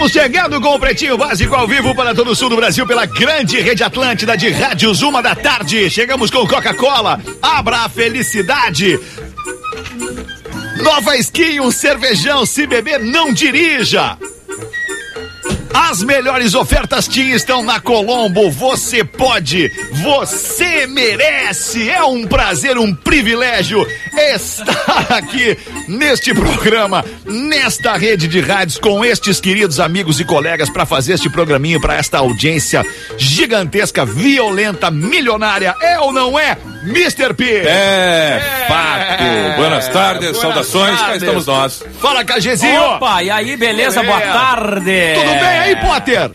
Estamos chegando com o Pretinho Básico ao vivo para todo o sul do Brasil pela grande rede Atlântida de rádios 1h. Chegamos com Coca-Cola, abra a felicidade. Nova Skin, um cervejão, se beber não dirija. As melhores ofertas TIM estão na Colombo. Você pode, você merece. É um prazer, um privilégio estar aqui neste programa, nesta rede de rádios, com estes queridos amigos e colegas para fazer este programinho para esta audiência gigantesca, violenta, milionária. É ou não é, Mr. P? Fato. Buenas tardes, saudações, cá estamos nós. Fala, KGzinho. Opa, e aí, beleza? Boa tarde. Tudo bem aí, Potter?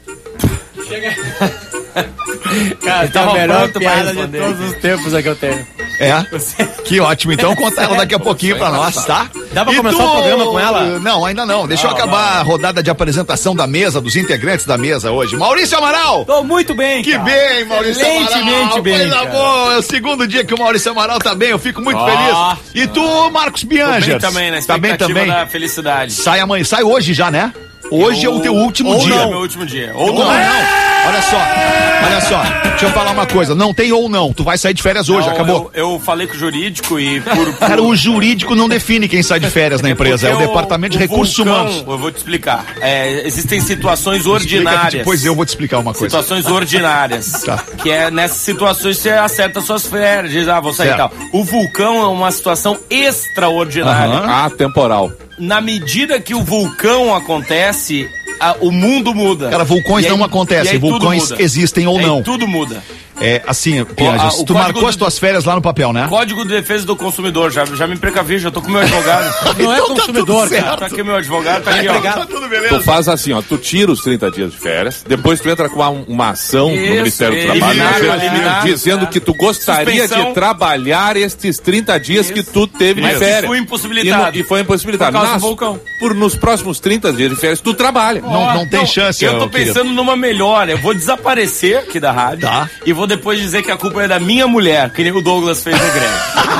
Cara, tá a melhor piada de todos os tempos que eu tenho. É? Que ótimo, então conta ela daqui a pouquinho pra nós, tá? Dá pra começar o programa com ela? Não, ainda não. Deixa eu acabar a rodada de apresentação da mesa, dos integrantes da mesa hoje. Maurício Amaral! Tô muito bem, cara. Que bem, Maurício Amaral. Excelentemente bem, coisa boa. É o segundo dia que o Maurício Amaral tá bem, eu fico muito feliz. E tu, Marcos Biangers? Tô bem também, né? Tá bem também? Da felicidade. Sai amanhã, sai hoje já, né? Hoje é o teu último dia. Ou não, meu último dia. Ou não. Olha só, deixa eu falar uma coisa, não tem ou não, tu vai sair de férias hoje, não, acabou. Eu falei com o jurídico e Cara, o jurídico não define quem sai de férias na empresa, é o departamento de recursos humanos. Eu vou te explicar, existem situações ordinárias. Depois eu vou te explicar uma coisa. Situações ordinárias, Tá. Que é nessas situações você acerta suas férias, diz, vou sair e tal. O vulcão é uma situação extraordinária. Atemporal. Na medida que o vulcão acontece, o mundo muda. Cara, vulcões não acontecem, vulcões existem ou não. Tudo muda. É assim, Pianges, tu marcou as tuas férias lá no papel, né? Código de Defesa do Consumidor, já me precavi, já tô com o meu advogado. Não é consumidor, cara. Tá aqui o meu advogado, tá aqui, ó. Tá tudo beleza. Tu faz assim, ó, tu tira os 30 dias de férias, depois tu entra com uma ação no Ministério do Trabalho, dizendo que tu gostaria de trabalhar estes 30 dias que tu teve de férias. Fui impossibilitado. E foi impossibilitado. Por causa do vulcão. Nos próximos 30 dias de férias, tu trabalha. Não tem chance, eu tô pensando numa melhor. Eu vou desaparecer aqui da rádio e vou depois dizer que a culpa é da minha mulher, que nem o Douglas fez no Grêmio.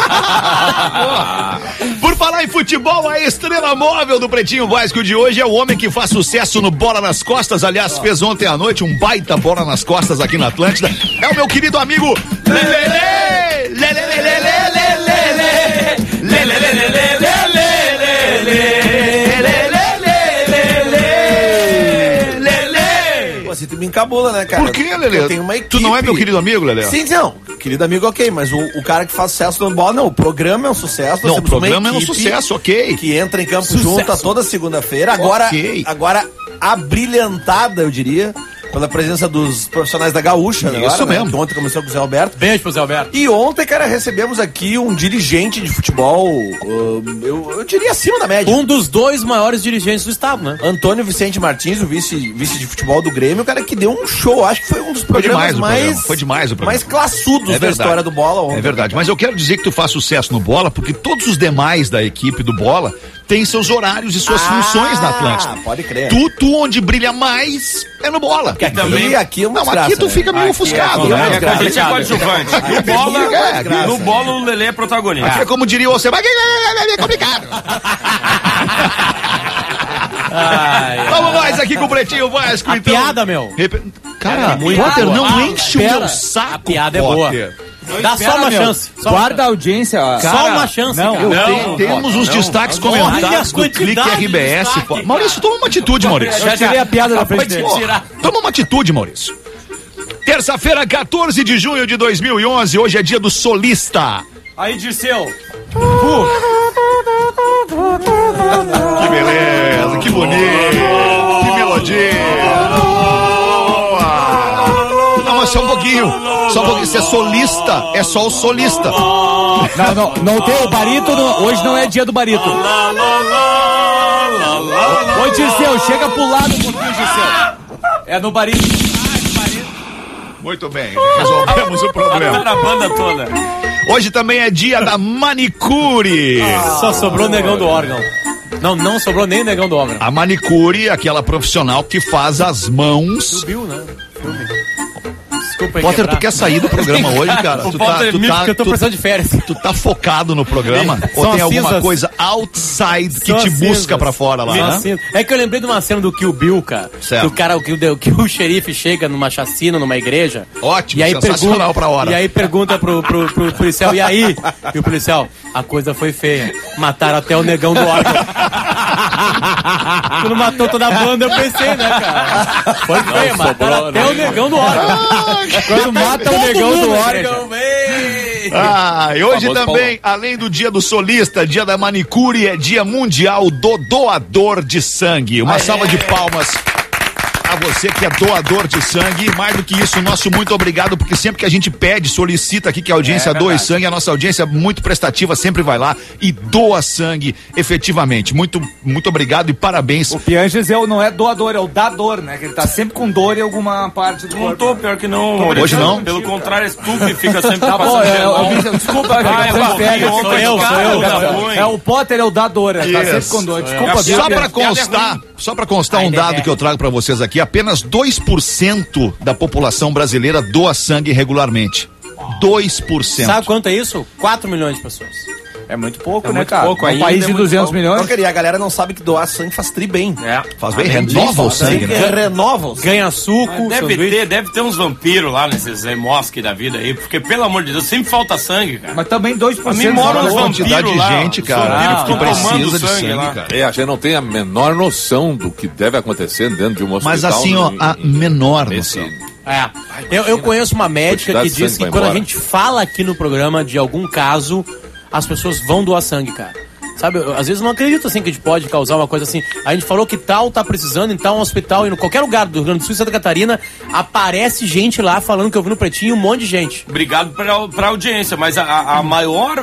Por falar em futebol, a estrela móvel do Pretinho Básico de hoje é o homem que faz sucesso no Bola nas Costas. Aliás, fez ontem à noite um baita Bola nas Costas aqui na Atlântida. É o meu querido amigo Lelê! Você me encabula, né, cara? Por que, Lelê? Eu tenho uma equipe. Tu não é meu querido amigo, Lelê? Sim, não. Querido amigo, ok, mas o cara que faz sucesso no bola, não. O programa é um sucesso. Não, o programa é um sucesso, ok. Que entra em campo junto toda segunda-feira. Agora abrilhantada, eu diria, pela presença dos profissionais da Gaúcha, né? Isso mesmo. Que ontem começou com o Zé Alberto. Beijo pro Zé Alberto. E ontem, cara, recebemos aqui um dirigente de futebol, eu diria acima da média. Um dos dois maiores dirigentes do estado, né? Antônio Vicente Martins, o vice de futebol do Grêmio, o cara que deu um show, acho que foi um dos programas Foi demais o programa. mais classudos da história do Bola ontem. É verdade, mas eu quero dizer que tu faz sucesso no Bola, porque todos os demais da equipe do Bola têm seus horários e suas funções na Atlântida. Pode crer. Tu onde brilha mais é no Bola. Porque aqui é uma desgraça, aqui tu fica meio ofuscado. A gente é coadjuvante. No Bola o Lelê é protagonista. Aqui é como diria você, mas é complicado. Vamos nós aqui com o Pretinho Vasco, a então. Piada, meu. Cara, Potter, não enche o meu saco. A piada é boa. Dá só uma chance. Guarda a audiência. Só uma chance. Temos uns destaques comentados do Clique RBS. Maurício, toma uma atitude, Maurício. Já tirei a piada da frente dele. Toma uma atitude, Maurício. Terça-feira, 14 de junho de 2011. Hoje é dia do solista. Aí, Dirceu. Que beleza, que bonito. Que melodia. Não, mas só um pouquinho. Se é solista, é só o solista. Não tem o barítono. Hoje não é dia do barítono. Ô, Dirceu, chega pro lado um pouquinho, Dirceu. É no barítono. Muito bem, resolvemos o problema. A banda toda. Hoje também é dia da manicure. Só sobrou o negão do órgão. Não sobrou nem o negão do órgão. A manicure, aquela profissional que faz as mãos. Subiu, né? Desculpa aí. Potter, tu quer sair do programa hoje, cara? Eu tô precisando de férias. Tu tá focado no programa? Ou tem alguma coisa outside que te busca pra fora lá, né? É que eu lembrei de uma cena do Kill Bill, cara. Certo. Que o xerife chega numa chacina, numa igreja. Ótimo, e aí sensacional pra hora. E aí pergunta pro policial, e aí? E o policial, a coisa foi feia. Mataram até o negão do órgão. Quando matou toda a banda, eu pensei, né, cara? Foi feio, mataram até o negão do órgão. Quando mata o negão do órgão, e hoje também, além do dia do solista, dia da manicure, é dia mundial do doador de sangue. Uma salva de palmas a você que é doador de sangue. E mais do que isso, nosso muito obrigado, porque sempre que a gente pede, solicita aqui que a audiência doe sangue, a nossa audiência muito prestativa sempre vai lá e doa sangue efetivamente. Muito obrigado e parabéns. O Pianges não é doador, é o dador, né? Que ele tá sempre com dor em alguma parte do corpo. Não tô, pior que não. Hoje não? Pelo contrário, é tu que fica sempre desculpa, o Potter é o dador, tá sempre com dor. Desculpa, só pra constar um dado que eu trago pra vocês aqui, apenas 2% da população brasileira doa sangue regularmente. 2%. Sabe quanto é isso? 4 milhões de pessoas. É muito pouco, né, cara? Um país de 200 milhões. Não, a galera não sabe que doar sangue faz tri bem. Faz bem, renova o sangue, né? Renova o sangue. Ganha suco. Deve ter uns vampiros lá nesses mosques da vida aí, porque pelo amor de Deus, sempre falta sangue, cara. Mas também 2%. A mim mora uns quantidade de gente, cara, que precisa de sangue, cara. A gente não tem a menor noção do que deve acontecer dentro de um hospital. Mas assim, a menor noção. Eu conheço uma médica que diz que quando a gente fala aqui no programa de algum caso, as pessoas vão doar sangue, cara. Sabe, às vezes eu não acredito assim que a gente pode causar uma coisa assim. A gente falou que tal tá precisando em tal hospital e em qualquer lugar do Rio Grande do Sul e Santa Catarina aparece gente lá falando que eu vi no Pretinho, um monte de gente. Obrigado pra audiência, mas a maior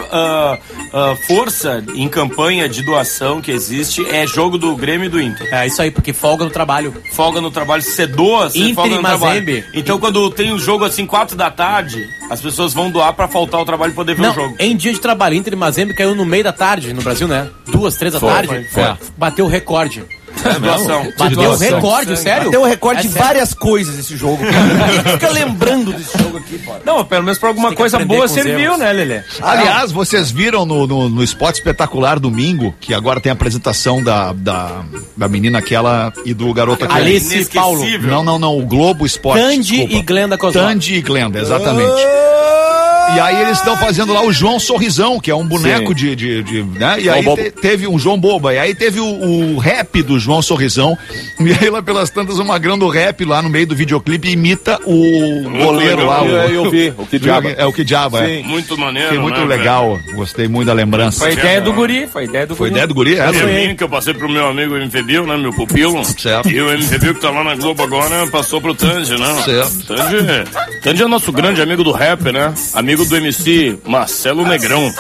força em campanha de doação que existe é jogo do Grêmio e do Inter. É isso aí, porque folga no trabalho. Folga no trabalho, você doa, você Inter folga no trabalho. Mazembe. Então quando tem um jogo assim 4 da tarde, as pessoas vão doar pra faltar o trabalho e poder ver o jogo. Em dia de trabalho, Inter e Mazembe caiu no meio da tarde no Brasil, né? 2, 3 da tarde. Bateu o recorde. Bateu o recorde, sério? Bateu o recorde de várias coisas esse jogo, cara. Fica lembrando desse jogo aqui, pô. Não, pelo menos pra alguma coisa boa serviu, né, Lelê? Aliás, vocês viram no Esporte Espetacular domingo, que agora tem a apresentação da menina aquela e do garoto aquele. Alice Paulo. Não, o Globo Esporte. Tandy e Glenda Kozlov. Tandy e Glenda, exatamente. E aí eles estão fazendo lá o João Sorrisão, que é um boneco né? E aí teve um João Boba, e aí teve o rap do João Sorrisão, e aí lá pelas tantas o Magrão do rap lá no meio do videoclipe imita o goleiro lá. Eu vi, o Que Diaba. É o Que Diaba, é. Muito maneiro, foi muito legal, gostei muito da lembrança. Foi ideia do guri, Foi ideia do guri, Foi que eu passei pro meu amigo MV Bill, né, meu pupilo. Certo. E o MV Bill que tá lá na Globo agora passou pro Tandy, né? Certo. Tandy é nosso grande amigo do rap, né? Amigo do MC Marcelo Negrão.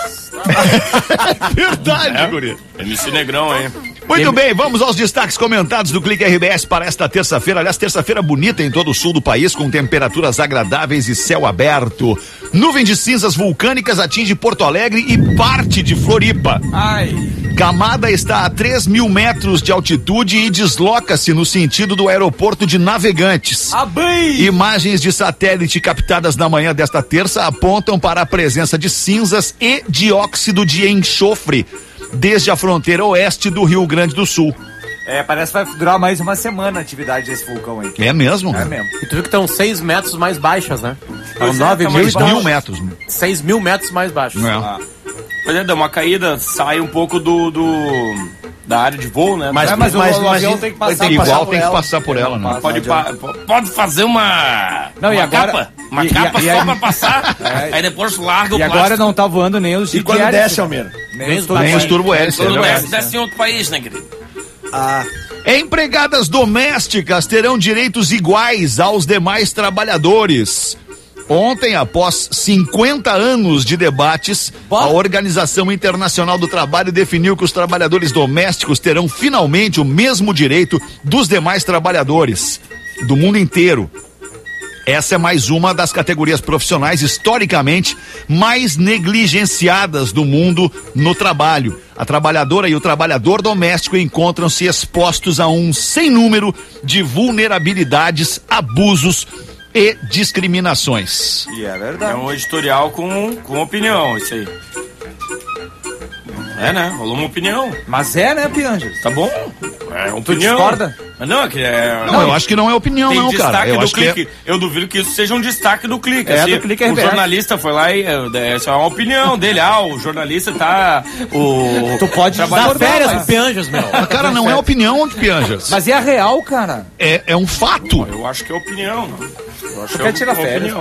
Verdade, guri. MC Negrão, hein? Muito bem, vamos aos destaques comentados do Clique RBS para esta terça-feira. Aliás, terça-feira bonita em todo o sul do país, com temperaturas agradáveis e céu aberto. Nuvem de cinzas vulcânicas atinge Porto Alegre e parte de Floripa. Camada está a 3.000 metros de altitude e desloca-se no sentido do aeroporto de Navegantes. Imagens de satélite captadas na manhã desta terça apontam para a presença de cinzas e dióxido de enxofre desde a fronteira oeste do Rio Grande do Sul. Parece que vai durar mais uma semana a atividade desse vulcão aí. É mesmo? É mesmo. E tu viu que estão 6 metros mais baixas, né? Estão 9.000 metros. 6.000 metros mais baixos. Pois é, dá uma caída, sai um pouco da área de voo, né? Mas o avião tem que passar tem que passar por ela, né? Pode fazer uma capa só pra passar, aí depois larga o plástico. E agora não tá voando nem os E quando desce, Almeida? Nem os turbo-hélices. Desce em outro país, né, querido? Empregadas domésticas terão direitos iguais aos demais trabalhadores. Ontem, após 50 anos de debates, a Organização Internacional do Trabalho definiu que os trabalhadores domésticos terão finalmente o mesmo direito dos demais trabalhadores do mundo inteiro. Essa é mais uma das categorias profissionais historicamente mais negligenciadas do mundo no trabalho. A trabalhadora e o trabalhador doméstico encontram-se expostos a um sem número de vulnerabilidades, abusos e discriminações. E é verdade. É um editorial com opinião, isso aí. É, né? Rolou uma opinião. Mas né, Pianjas? Tá bom. É opinião. Tu discorda? Não, é que é... Não, eu acho que não é opinião, não, cara. Eu acho que eu duvido que isso seja um destaque do Clique. Assim, do Clique. O jornalista foi lá e essa é uma opinião dele. O jornalista tá... Tu pode dar férias pro Pianjas, meu. Cara, não é opinião de Pianjas. Mas é real, cara. É um fato. Eu acho que é opinião, não. Tu quer tirar férias?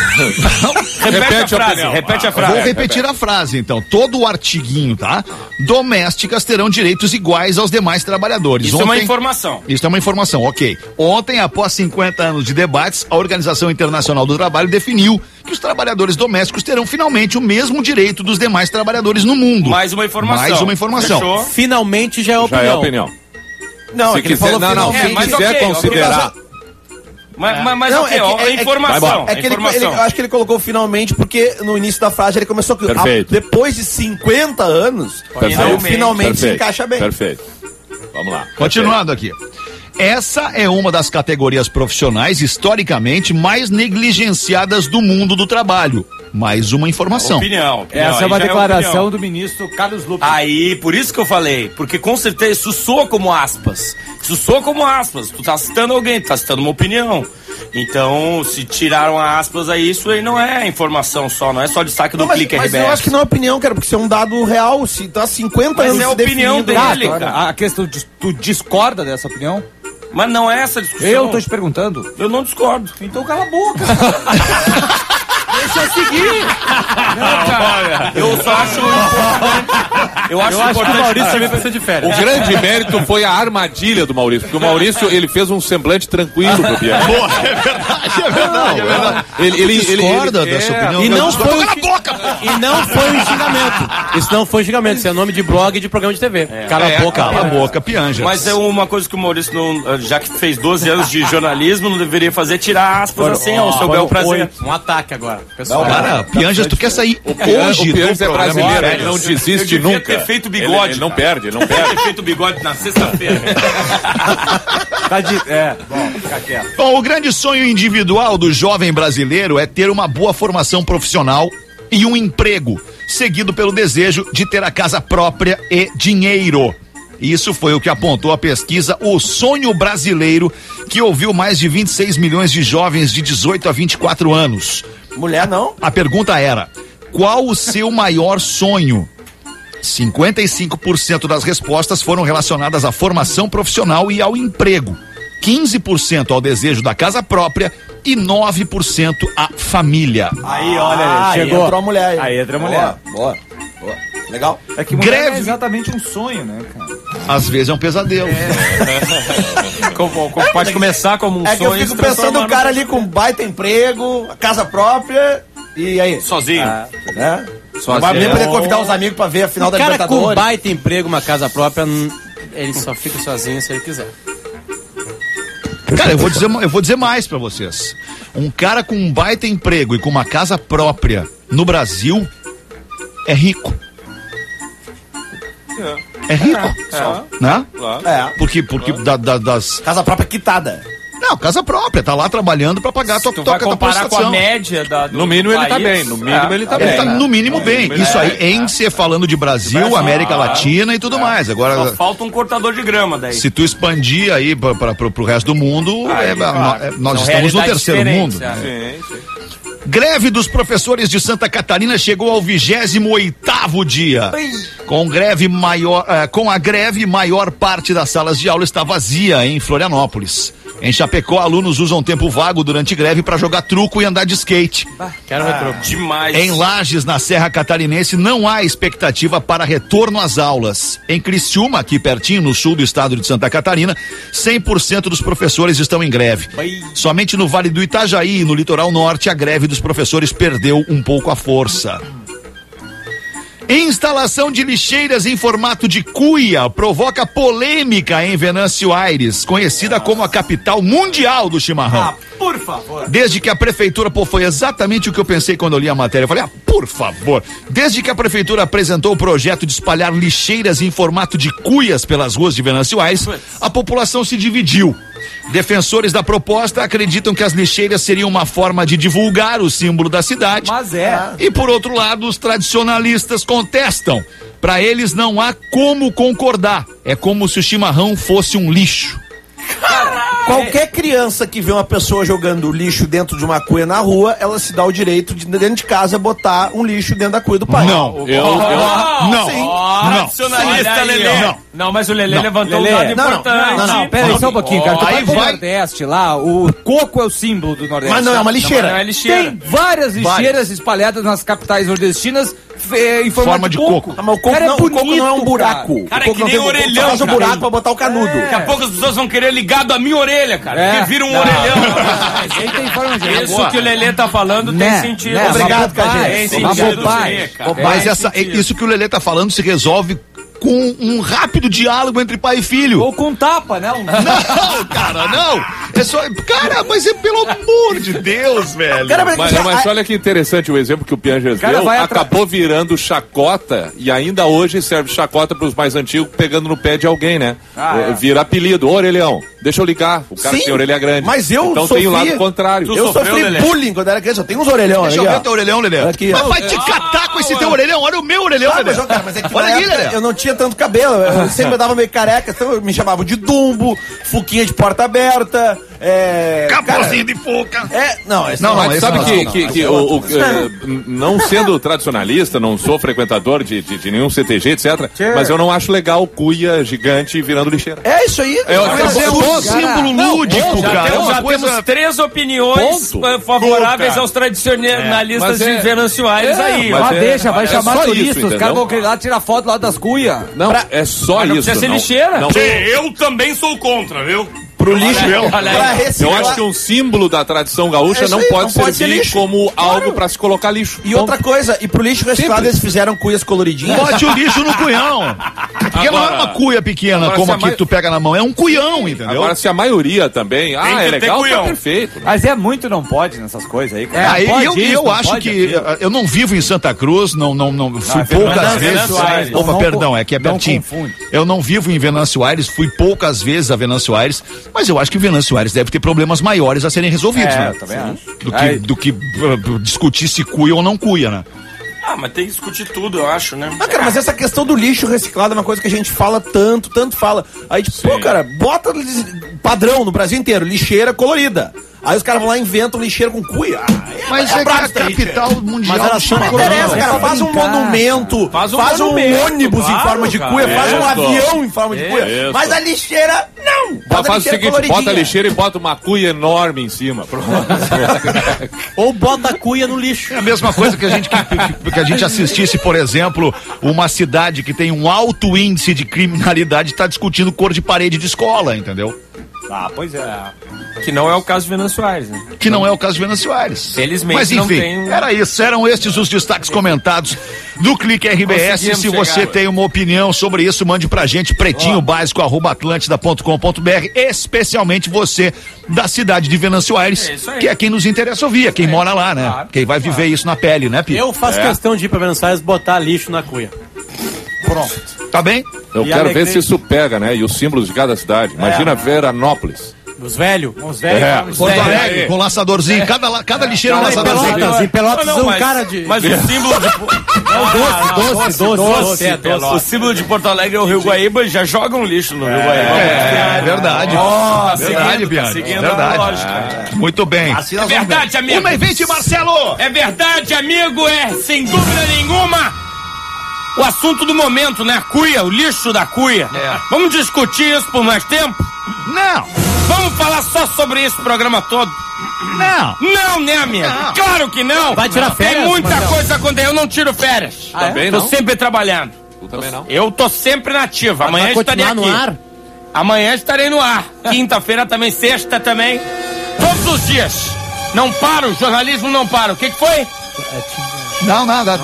Repete a frase. Vou repetir a frase, então. Todo o artiguinho, tá? Domésticas terão direitos iguais aos demais trabalhadores. Isso é uma informação. Isso é uma informação, ok. Ontem, após 50 anos de debates, a Organização Internacional do Trabalho definiu que os trabalhadores domésticos terão finalmente o mesmo direito dos demais trabalhadores no mundo. Mais uma informação. Fechou? Finalmente já é opinião. Já é opinião. Não, se quiser, se quiser considerar... Mas é informação. Eu acho que ele colocou finalmente porque no início da frase ele começou depois de 50 anos, finalmente se encaixa bem. Perfeito. Vamos lá. Continuando aqui. Essa é uma das categorias profissionais historicamente mais negligenciadas do mundo do trabalho. Mais uma informação. Opinião. Essa é uma declaração do ministro Carlos Lupe. Aí, por isso que eu falei, porque com certeza isso soa como aspas. Tu tá citando alguém, tu tá citando uma opinião. Então, se tiraram aspas aí, isso aí não é informação só, não é só destaque do Clique RBS. Mas eu acho que não é opinião, cara, porque isso é um dado real, se tá 50 anos. Mas é a opinião dele, cara. A questão de tu discorda dessa opinião? Mas não é essa discussão. Eu tô te perguntando. Eu não discordo. Então cala a boca. Deixa eu seguir. Não, cara. Eu só acho importante. Eu acho que o Maurício também precisa de férias. O grande mérito foi a armadilha do Maurício, porque o Maurício, ele fez um semblante tranquilo pro Bianchi. Boa, é verdade. Ele discorda dessa opinião. E não foi um xingamento. Isso não foi xingamento, isso é nome de blog e de programa de TV. Cala a boca, Pianjas. Mas é uma coisa que o Maurício, não, já que fez 12 anos de jornalismo, não deveria fazer, tirar aspas assim ao seu bel prazer. Um ataque agora. Pessoal, cara, Pianjas, tu quer sair hoje? O Pianjas é brasileiro, ele não desiste nunca. Ter feito bigode. Ele não perde. Ter feito bigode na sexta-feira. Bom, fica quieto. Bom, o grande sonho individual do jovem brasileiro é ter uma boa formação profissional e um emprego, seguido pelo desejo de ter a casa própria e dinheiro. Isso foi o que apontou a pesquisa O Sonho Brasileiro, que ouviu mais de 26 milhões de jovens de 18 a 24 anos. Mulher não? A pergunta era: qual o seu maior sonho? 55% das respostas foram relacionadas à formação profissional e ao emprego, 15% ao desejo da casa própria e 9% à família. Aí, olha, chegou. Aí entrou a mulher. Aí entra a mulher. Boa. Legal. É que mulher é exatamente um sonho, né, cara? Às vezes é um pesadelo. Pode começar como um sonho. É que eu fico pensando o cara ali com baita emprego, casa própria, e aí? Sozinho. Né? Não vai nem poder convidar os amigos pra ver a final da Libertadores. O cara com baita emprego, uma casa própria, ele só fica sozinho se ele quiser. Cara, eu vou dizer mais pra vocês. Um cara com um baita emprego e com uma casa própria no Brasil é rico. É rico. Né? Porque das... Casa própria quitada. Não, casa própria, tá lá trabalhando pra pagar a tua comparar com a média no mínimo ele tá bem, no mínimo ele tá bem. Ele tá no mínimo bem. Isso aí, em se falando de Brasil, América Latina e tudo mais. Agora, só falta um cortador de grama daí. Se tu expandir aí pro resto do mundo, nós estamos no terceiro mundo. Sim. Greve dos professores de Santa Catarina chegou ao 28º dia. Com a greve, maior parte das salas de aula está vazia em Florianópolis. Em Chapecó, alunos usam tempo vago durante greve para jogar truco e andar de skate. Quero ver truco. Demais. Em Lages, na Serra Catarinense, não há expectativa para retorno às aulas. Em Criciúma, aqui pertinho, no sul do estado de Santa Catarina, 100% dos professores estão em greve. Somente no Vale do Itajaí e no litoral norte, a greve dos professores perdeu um pouco a força. Instalação de lixeiras em formato de cuia provoca polêmica em Venâncio Aires, conhecida como a capital mundial do chimarrão. Por favor. Desde que a prefeitura, foi exatamente o que eu pensei quando eu li a matéria. Eu falei, por favor. Desde que a prefeitura apresentou o projeto de espalhar lixeiras em formato de cuias pelas ruas de Venâncio Aires, a população se dividiu. Defensores da proposta acreditam que as lixeiras seriam uma forma de divulgar o símbolo da cidade. Mas é. E por outro lado, os tradicionalistas contestam. Para eles não há como concordar. É como se o chimarrão fosse um lixo. Qualquer criança que vê uma pessoa jogando lixo dentro de uma cuia na rua, ela se dá o direito de, dentro de casa, botar um lixo dentro da cuia do pai. Não. Não. Sim. Tradicionalista, Lelê. Não, mas o Lelê levantou um dado importante. Não, pera aí só um pouquinho, cara. Tu Aí vai pro vai. Nordeste lá, o coco é o símbolo do Nordeste. Mas não é uma lixeira. Não é lixeira. Tem várias lixeiras espalhadas nas capitais nordestinas em Forma de coco. Ah, mas o coco, Cara, é não, o coco bonito, não é um buraco. Cara, O coco que não nem tem orelhão, faz um cara. buraco pra botar o canudo. Daqui a pouco as pessoas vão querer ligado à minha orelha, cara. É. Porque vira um Não. orelhão. Aí tem forma de Isso que o Lelê tá falando Né, tem sentido. né, Obrigado, Cajé. Tem Uma sentido, bobagem. sim, cara. Mas Tem sentido. isso que o Lelê tá falando se resolve com um rápido diálogo entre pai e filho. Ou com tapa, né? Não, cara, não. É só. Cara, mas é pelo amor de Deus, velho. Cara, Mas olha que interessante o exemplo que o Pianges Cara, deu. vai Acabou virando chacota e ainda hoje serve chacota pros mais antigos pegando no pé de alguém, né? Vira apelido. Ô, orelhão, deixa eu ligar. O cara Sim, tem orelha grande. mas eu então sofri- tem o lado contrário. Tu Eu sofreu, sofri Lelê? bullying quando era criança. Eu tenho uns orelhão Deixa ali, eu ver ó. teu orelhão, Lelê. Aqui, Mas ó. vai te catar com esse teu orelhão. Olha o meu orelhão, Ah, Lelê. mas, ó, cara, mas é que Olha na aqui, época Lelê. eu não tinha tanto cabelo. Eu sempre dava meio careca, então me chamavam de Dumbo, Fuquinha de porta aberta, Capozinho de foca. Não, esse Não, Mas esse sabe não, que não sendo tradicionalista, não sou frequentador de nenhum CTG, etc. Mas eu não acho legal cuia gigante virando lixeira. É isso aí. Mas é um símbolo lúdico, cara. É uma Temos coisa. 3 opiniões Ponto. favoráveis Cara. aos tradicionalistas Mas é- de Venâncio Aires aí. mas ó. Mas deixa, vai é chamar só turista. isso, Os caras entendeu? vão querer lá tirar foto lá das cuias. Não, é só Mas não isso. precisa ser não. lixeira. Não. Eu também sou contra, viu? Pro lixo. Olha aí. Pra Eu reciclar. acho que um símbolo da tradição gaúcha É isso não aí, pode não pode ser servir lixo. como Claro. algo pra se colocar lixo. E outra coisa, e pro lixo reciclado eles fizeram cuias coloridinhas. Bote o lixo no cunhão. Porque não é Agora- uma cuia pequena agora como se a aqui que mai- tu pega na mão. É um cunhão, entendeu? Agora, se a maioria também, que é ter legal, tá cuião. perfeito. Mas é muito não pode nessas coisas aí, cara. Aí Pode eu isso, eu não acho pode que aquilo. eu não vivo em Santa Cruz, fui poucas Venâncio vezes. Aires. Opa, Não, perdão, é que é não pertinho. confunde. Eu não vivo em Venâncio Aires, fui poucas vezes a Venâncio Aires, mas eu acho que Venâncio Aires deve ter problemas maiores a serem resolvidos, né? Eu também acho. Do que discutir se cuia ou não cuia, né? Ah, mas tem que discutir tudo, eu acho, né? Ah, cara, mas essa questão do lixo reciclado é uma coisa que a gente fala tanto fala. Aí, tipo, pô, cara, bota padrão no Brasil inteiro, lixeira colorida. Aí os caras vão lá e inventam lixeira com cuia. Mas é que a capital mundial Mas era do só Não chimarrão. interessa, cara, faz um monumento, Faz um faz um monumento, ônibus em claro, forma de cara. cuia, faz um Isso. avião em forma de cuia. Isso. Mas a lixeira, não! Bota a Faz o lixeira seguinte, coloridinha. bota a lixeira e bota uma cuia enorme em cima. Pronto. Ou bota a cuia no lixo. É a mesma coisa que a gente assistisse, por exemplo, uma cidade que tem um alto índice de criminalidade está discutindo cor de parede de escola, entendeu? Ah, pois é. Que não é o caso de Venâncio Aires, né? Que não é o caso de Venâncio Aires. Felizmente Mas não enfim, tem- era isso. Eram estes os destaques comentados do Clique RBS. Conseguimos Se você chegar, tem uma opinião sobre isso, mande pra gente, pretinhobásico@atlantida.com.br, especialmente você da cidade de Venâncio Aires, É isso aí. que é quem nos interessa ouvir, é quem mora lá, né? Claro, Quem vai viver isso na pele, né, Pio? Eu faço questão de ir pra Venâncio Aires botar lixo na cuia. Tá bem? Eu E quero Alegrete. ver se isso pega, né? E os símbolos de cada cidade. Imagina Veranópolis. Os velhos. Uns velhos. uns Porto velhos. Alegre, com laçadorzinho. Cada lixeira é um Em laçadorzinho. Pelotas, em Pelotas Não, um mas- cara de... Mas o símbolo de... doce. O símbolo de Porto Alegre é o Rio Guaíba, já jogam lixo no Rio Guaíba. É verdade. Verdade, Bianca. seguindo Verdade. a lógica. Muito bem. Assim É nós vamos ver. verdade, amigo. 1h20, Marcelo! É verdade, amigo, sem dúvida nenhuma. O assunto do momento, né? A cuia, o lixo da cuia. É. Vamos discutir isso por mais tempo? Não! Vamos falar só sobre isso o programa todo? Não! Não, né, amigo? Não. Claro que não. Vai tirar Tem férias, muita Marcelo? coisa acontecendo. Eu não tiro férias. Também Tô não? sempre trabalhando. Tu também não? Eu tô sempre nativa. Amanhã Vai estarei continuar aqui. no ar? Amanhã estarei no ar. Quinta-feira também, sexta também. Todos os dias. Não paro, o jornalismo não para. O que foi? Não, nada.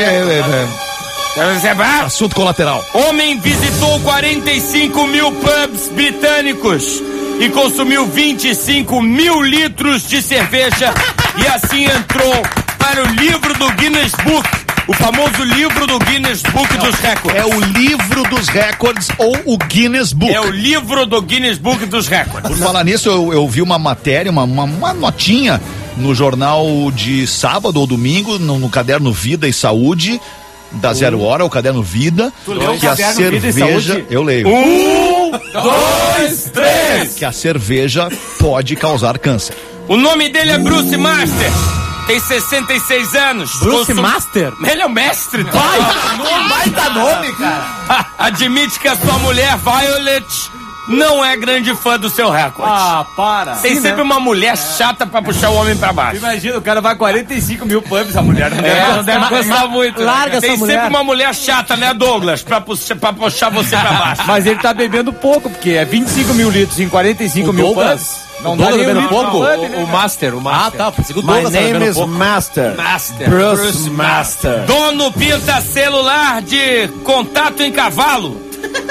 Assunto colateral. Homem visitou 45 mil pubs britânicos e consumiu 25 mil litros de cerveja e assim entrou para o livro do Guinness Book O famoso livro do Guinness Book dos Records. É o livro dos recordes ou o Guinness Book. É o livro do Guinness Book dos Records. Por falar nisso, eu vi uma matéria, uma notinha no jornal de sábado ou domingo, no caderno Vida e Saúde, da 0 Hora, o caderno Vida, Tu leu que o a caderno Vida e cerveja... Saúde? Eu leio. 1, 2, 3. Que a cerveja pode causar câncer. O nome dele é Bruce Master. Tem 66 anos. Bruce Master? Ele é o mestre. Baita nome, cara. Admite que a sua mulher, Violet, não é grande fã do seu recorde. Ah, para. Tem sempre uma mulher chata pra puxar o homem pra baixo. Imagina, o cara vai 45 mil pubs, a mulher não deve gostar muito. Larga Tem essa sempre mulher. uma mulher chata, né, Douglas? Pra puxar você pra baixo. Mas ele tá bebendo pouco, porque é 25 mil litros em 45 mil Douglas? pubs. Não O dá Douglas nem bebendo litro pouco? na pub, né? O Master. Ah, tá. Pensei que o My Douglas tava name bebendo is pouco. Master. Master. Bruce Master. Dono pinta celular de contato em cavalo.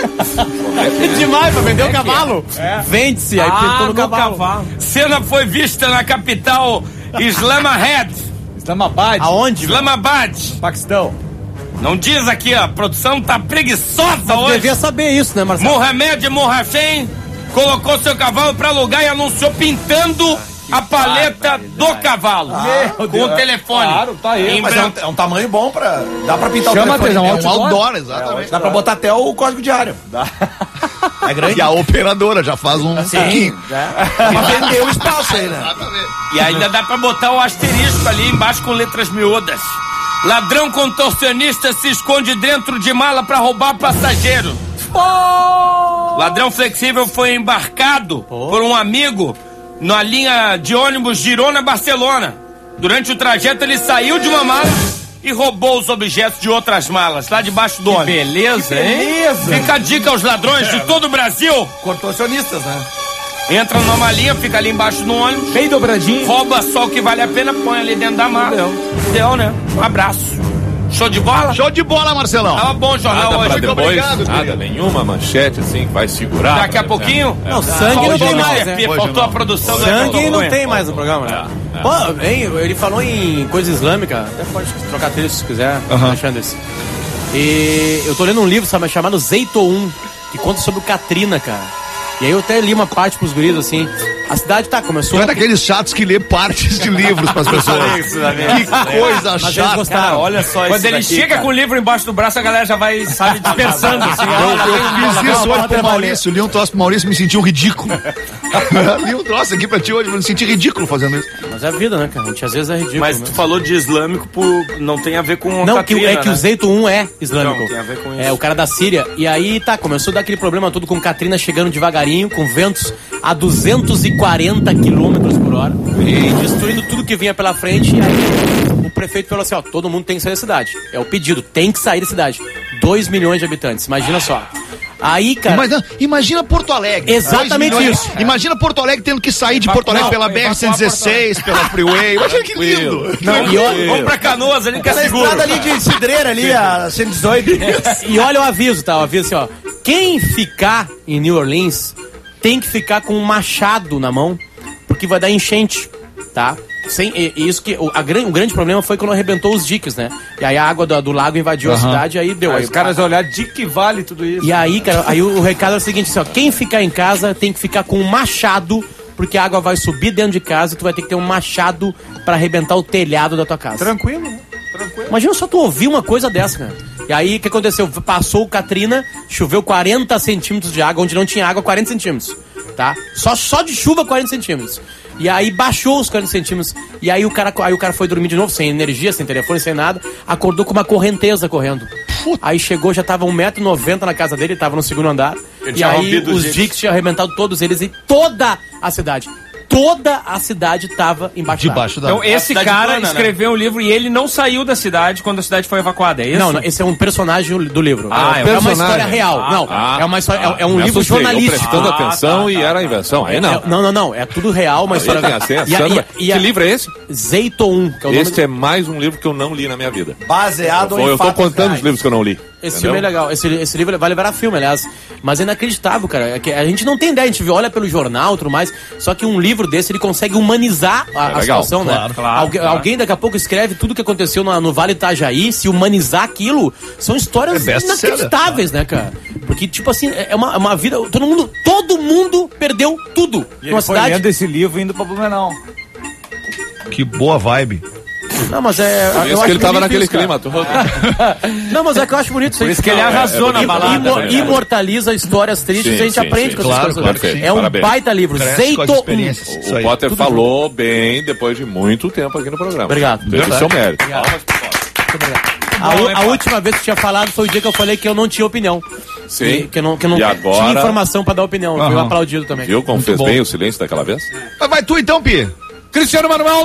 Demais pra vender o cavalo. Vende-se, aí pintou no cavalo. Cena foi vista na capital Islamabad. Islamabad, Aonde? meu? Islamabad. Paquistão. Não diz aqui, ó. A produção tá preguiçosa Mas hoje. devia saber isso, né, Marcelo? Mohamed Mohafem colocou seu cavalo pra alugar e anunciou pintando a paleta do cavalo. Com o telefone. Claro, tá aí. Em Mas branco. é um tamanho bom pra... Dá pra pintar Chama o telefone. atenção, É um outdoor, exatamente. Dá pra botar até o código diário. É grande. E a operadora já faz um pouquinho. Pra vender o espaço aí, né? E ainda dá pra botar o asterisco ali embaixo com letras miúdas. Ladrão contorcionista se esconde dentro de mala pra roubar passageiro. Ladrão flexível foi embarcado por um amigo na linha de ônibus Girona-Barcelona. Durante o trajeto ele saiu de uma mala e roubou os objetos de outras malas lá debaixo do ônibus. Beleza, hein? Fica a dica aos ladrões de todo o Brasil. Contorcionistas, né? Entra numa malinha, fica ali embaixo do ônibus, Bem dobradinho. rouba só o que vale a pena, põe ali dentro da mala. Deu, né? Um abraço. Show de bola? Show de bola, Marcelão. Tava bom o jornal Nada pra hoje. depois, obrigado, nada, querido. nenhuma manchete assim que vai segurar. Daqui a pouquinho? Não, sangue não tem mais, né? Faltou a produção. Sangue não tem mais no programa, né? Pô, hein, ele falou em coisa islâmica, até pode trocar trilha se quiser, Alexandre. E eu tô lendo um livro chamado Zeitoun, que conta sobre o Katrina, cara. E aí eu até li uma parte pros guris, assim. A cidade começou... Tu é daqueles chatos que lê partes de livros pras pessoas. Que coisa Mas eles chata. gostaram. Olha só Quando ele chega com o livro embaixo do braço, a galera já vai, sabe, dispersando. Assim, Eu fiz isso hoje pro Maurício, li um troço pro Maurício e me senti um ridículo. Li um troço aqui pra ti hoje, me senti ridículo fazendo isso. Mas é a vida, né, cara? A gente às vezes é ridículo, Mas né? tu falou de islâmico, não tem a ver com Não, Katrina, que o né? Zeitoun é islâmico. Não, tem a ver com É isso. o cara da Síria. E aí, começou a dar aquele problema todo com Katrina chegando devagarinho, com ventos a 240 km por hora. E destruindo tudo que vinha pela frente. E aí o prefeito falou assim, ó, todo mundo tem que sair da cidade. É o pedido, tem que sair da cidade. 2 milhões de habitantes, imagina só. Aí, cara... Imagina Porto Alegre. Exatamente 2 milhões. isso. Imagina Porto Alegre tendo que sair de Porto Alegre pela BR-116, pela Freeway. Imagina que lindo. Vamos pra Canoas, ali que é Aquela seguro. estrada ali de cidreira ali, a 118. E olha o aviso, tá? O aviso assim, ó. Quem ficar em New Orleans tem que ficar com um machado na mão, porque vai dar enchente, tá? Isso que o grande problema foi quando arrebentou os diques, né? E aí a água do lago invadiu a cidade e aí deu. Aí Aí os caras olharam de que vale tudo isso. E aí, cara, aí o recado é o seguinte, assim, ó, quem ficar em casa tem que ficar com um machado, porque a água vai subir dentro de casa e tu vai ter que ter um machado pra arrebentar o telhado da tua casa. Tranquilo, né? Tranquilo. Imagina só tu ouvir uma coisa dessa, cara. E aí, o que aconteceu? Passou o Katrina, choveu 40 centímetros de água, onde não tinha água, 40 centímetros, tá? Só de chuva, 40 centímetros. E aí, baixou os 40 centímetros. E aí o cara foi dormir de novo, sem energia, sem telefone, sem nada. Acordou com uma correnteza correndo. Aí chegou, já tava 1,90 m na casa dele, tava no segundo andar. Ele E tinha aí, rompido os os diques tinham arrebentado todos eles e toda a cidade. Toda a cidade tava embaixo d'água. Debaixo da... Então esse cidade cara plana, né? escreveu um livro e ele não saiu da cidade quando a cidade foi evacuada, é isso? Não, esse é um personagem do livro. Ah, é é um uma personagem. história real. É uma história, é um Me livro assustei, eu jornalístico. prestando atenção e era a invenção. Aí não. Não. É tudo real, uma história Tem acesso. Que livro é esse? Zeitoun, que é o nome Este é mais um livro que eu não li na minha vida. Baseado em Eu tô fatos contando reais. os livros que eu não li. Esse filme é legal. Esse livro vai levar a filme, aliás. Mas é inacreditável, cara. É que a gente não tem ideia, a gente olha pelo jornal e tudo mais. Só que um livro desse, ele consegue humanizar a situação, né? Claro. Alguém daqui a pouco escreve tudo que aconteceu no Vale Itajaí, se humanizar aquilo. São histórias inacreditáveis, né, cara? Porque, tipo assim, é uma vida... Todo mundo perdeu tudo. E ele foi lendo esse livro indo pra Blumenau. Que boa vibe. Não, mas Por isso que ele tava naquele clima. Não, mas é que eu acho bonito isso. Por isso que ele arrasou na balada. Imortaliza histórias tristes e a gente aprende com essas coisas. Perfeito, é um baita livro. Zeito. O Potter falou bem depois de muito tempo aqui no programa. Obrigado. Teve seu mérito. A última vez que tinha falado foi o dia que eu falei que eu não tinha opinião. Sim. Que eu não tinha informação pra dar opinião. Foi aplaudido também. Viu como fez bem o silêncio daquela vez? Vai tu então, Pi. Cristiano Manuel.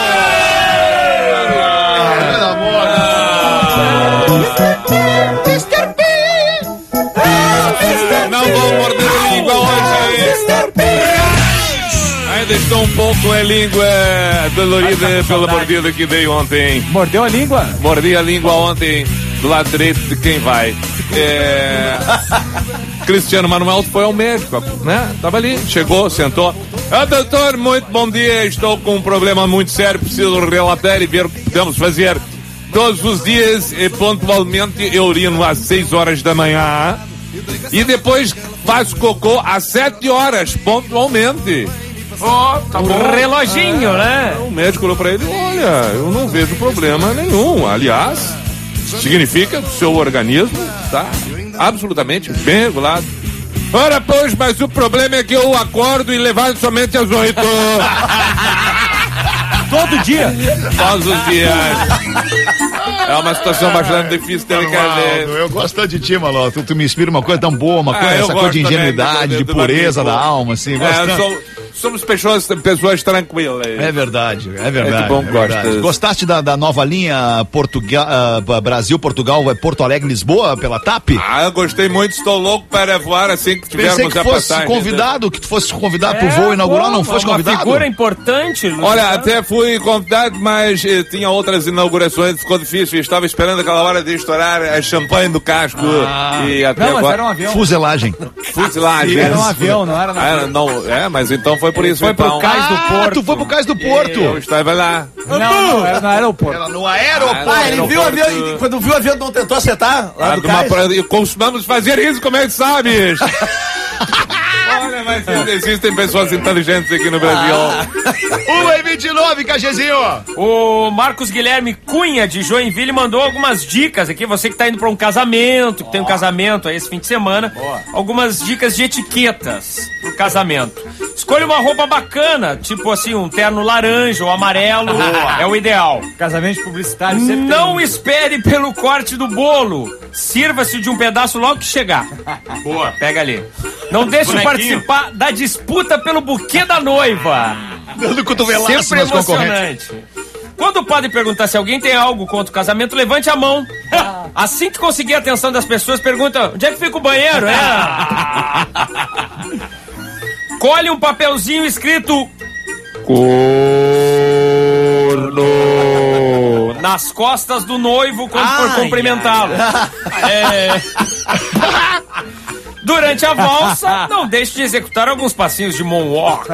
Pelo amor. Mr. P. Não vou morder a língua hoje. Ainda estou um pouco a língua dolorida pela mordida que dei ontem. Mordeu a língua? Mordi a língua ontem do lado direito de quem vai. Cristiano Manuel foi ao médico, né? Tava ali, chegou, sentou. Doutor, muito bom dia. Estou com um problema muito sério. Preciso relatar e ver o que podemos fazer. Todos os dias, pontualmente, eu urino às 6 horas da manhã e depois faço cocô às 7 horas, pontualmente. Tá um reloginho, né? O médico olhou pra ele: olha, eu não vejo problema nenhum. Aliás, significa que o seu organismo está absolutamente bem regulado. Ora, pois, mas o problema é que eu acordo e levanto somente às 8. Todo dia? Todos os dias. É uma situação bastante difícil, eu gosto de ti, Maló. Tu me inspira uma coisa tão boa, essa coisa de ingenuidade, de pureza da alma, assim. Somos pessoas tranquilas. É verdade. É bom que verdade. Gostaste da nova linha Brasil-Portugal, Porto Alegre-Lisboa pela TAP? Eu gostei muito, estou louco para voar assim que tivermos a passagem. Que tu fosse convidado pro voo inaugural, não fosse convidado? Uma figura importante. Olha, até fui convidado, mas tinha outras inaugurações, ficou difícil. Estava esperando aquela hora de estourar a champanhe do casco. E até não, agora... mas era um avião. Fuselagem. Era um avião, não era nada. Mas então foi por isso. Foi pro Cais do Porto. Tu foi pro Cais do Porto. Eu estava lá. Não, era no aeroporto. Era no aeroporto. Ele viu o avião, quando viu o avião não tentou acertar lá do Cais. Costumamos fazer isso, como é que sabes? Olha, mas existem pessoas inteligentes aqui no Brasil. 1h29, Cagezinho. O Marcos Guilherme Cunha, de Joinville, mandou algumas dicas aqui. Você que tá indo pra um casamento, que tem um casamento aí esse fim de semana. Algumas dicas de etiquetas pro casamento. Escolha uma roupa bacana, tipo assim, um terno laranja ou amarelo. É o ideal. Casamento publicitário sempre não espere pelo corte do bolo. Sirva-se de um pedaço logo que chegar. Boa, pega ali. Não deixe de participar da disputa pelo buquê da noiva. Dando cotovelaço sempre emocionante. Quando podem perguntar se alguém tem algo contra o casamento, levante a mão. Assim que conseguir a atenção das pessoas, pergunta: onde é que fica o banheiro? Colhe um papelzinho escrito corno nas costas do noivo quando for cumprimentá-lo. Durante a valsa, não deixe de executar alguns passinhos de moonwalk.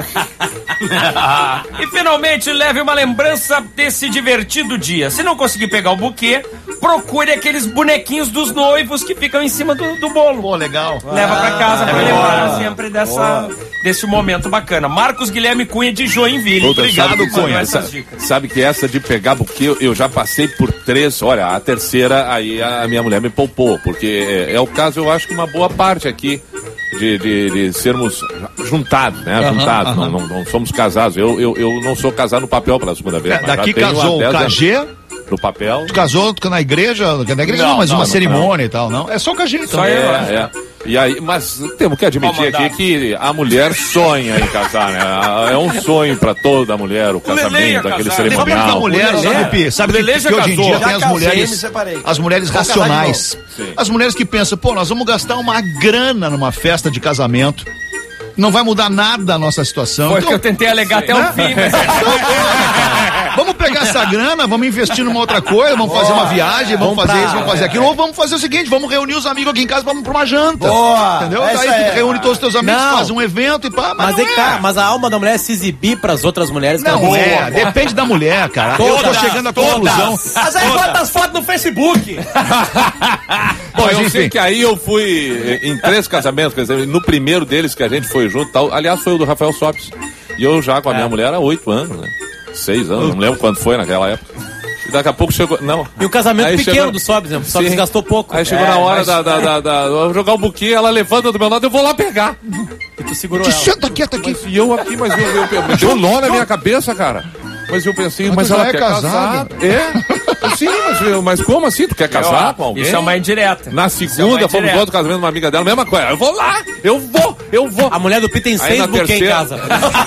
E finalmente, leve uma lembrança desse divertido dia. Se não conseguir pegar o buquê, procure aqueles bonequinhos dos noivos que ficam em cima do bolo. Pô, legal. Leva pra casa pra lembrar sempre desse momento bacana. Marcos Guilherme Cunha, de Joinville. Obrigado, Cunha. Sabe que essa de pegar buquê, eu já passei por 3. Olha, a terceira, aí a minha mulher me poupou. Porque é o caso, eu acho que uma boa parte aqui de sermos juntados, né? Juntados, não somos casados. Eu não sou casado no papel pela segunda vez. Daqui casou o KG. No papel. Tu casou na igreja? Na igreja não, mas uma cerimônia e tal, não? É só o KG, então. E aí, mas temos que admitir aqui que a mulher sonha em casar, né? É um sonho pra toda mulher, o casamento, aquele cerimonial. A mulher, sabe que hoje em dia tem as mulheres racionais. As mulheres que pensam, pô, nós vamos gastar uma grana numa festa de casamento. Não vai mudar nada a nossa situação. Foi que eu tentei alegar até o fim, mas... Vamos pegar essa grana, vamos investir numa outra coisa, vamos fazer uma viagem, vamos fazer isso, vamos fazer aquilo, ou vamos fazer o seguinte, vamos reunir os amigos aqui em casa, vamos pra uma janta. Boa. Entendeu? Daí tu reúne todos os teus amigos, Não. faz um evento e pá, Mas é que tá, mas a alma da mulher é se exibir pras outras mulheres. que Não é boa. depende da mulher, cara. Eu tô chegando à conclusão. Mas aí bota as fotos no Facebook. Bom, eu enfim. sei que aí eu fui em 3 casamentos, quer dizer, no primeiro deles que a gente foi junto, tal, aliás, foi o do Rafael Sopes. E eu já com a minha mulher há 8 anos, né? 6 anos, não lembro quando foi naquela época. E daqui a pouco chegou. Não. E o casamento Aí pequeno chegou- do Sobs, né? O Sobs Sim. gastou pouco. Aí chegou na hora eu vou jogar um buquê, ela levanta do meu lado, eu vou lá pegar. E tu segurou Te ela. senta quieto aqui. E eu aqui, mas eu me deu um nó na minha cabeça, cara. Mas eu pensei, Mas mas tu ela já é quer casado? casar. É? Sim, mas como assim? Tu quer casar com alguém? Isso é uma indireta. Na segunda, fomos do outro casamento de uma amiga dela, mesma coisa. Eu vou lá, eu vou. A mulher do Pi tem Aí 6 na buquês em terceira- casa.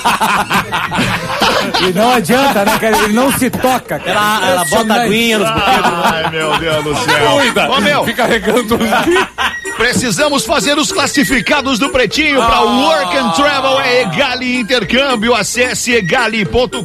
E não adianta, né, cara? Ele não se toca, cara. Ela bota aguinha nos buquês. Ai, meu Deus do céu. Cuida, Ô, meu, fica regando aqui. precisamos fazer os classificados do Pretinho para Work and Travel é Egali Intercâmbio. Acesse egali.com.br.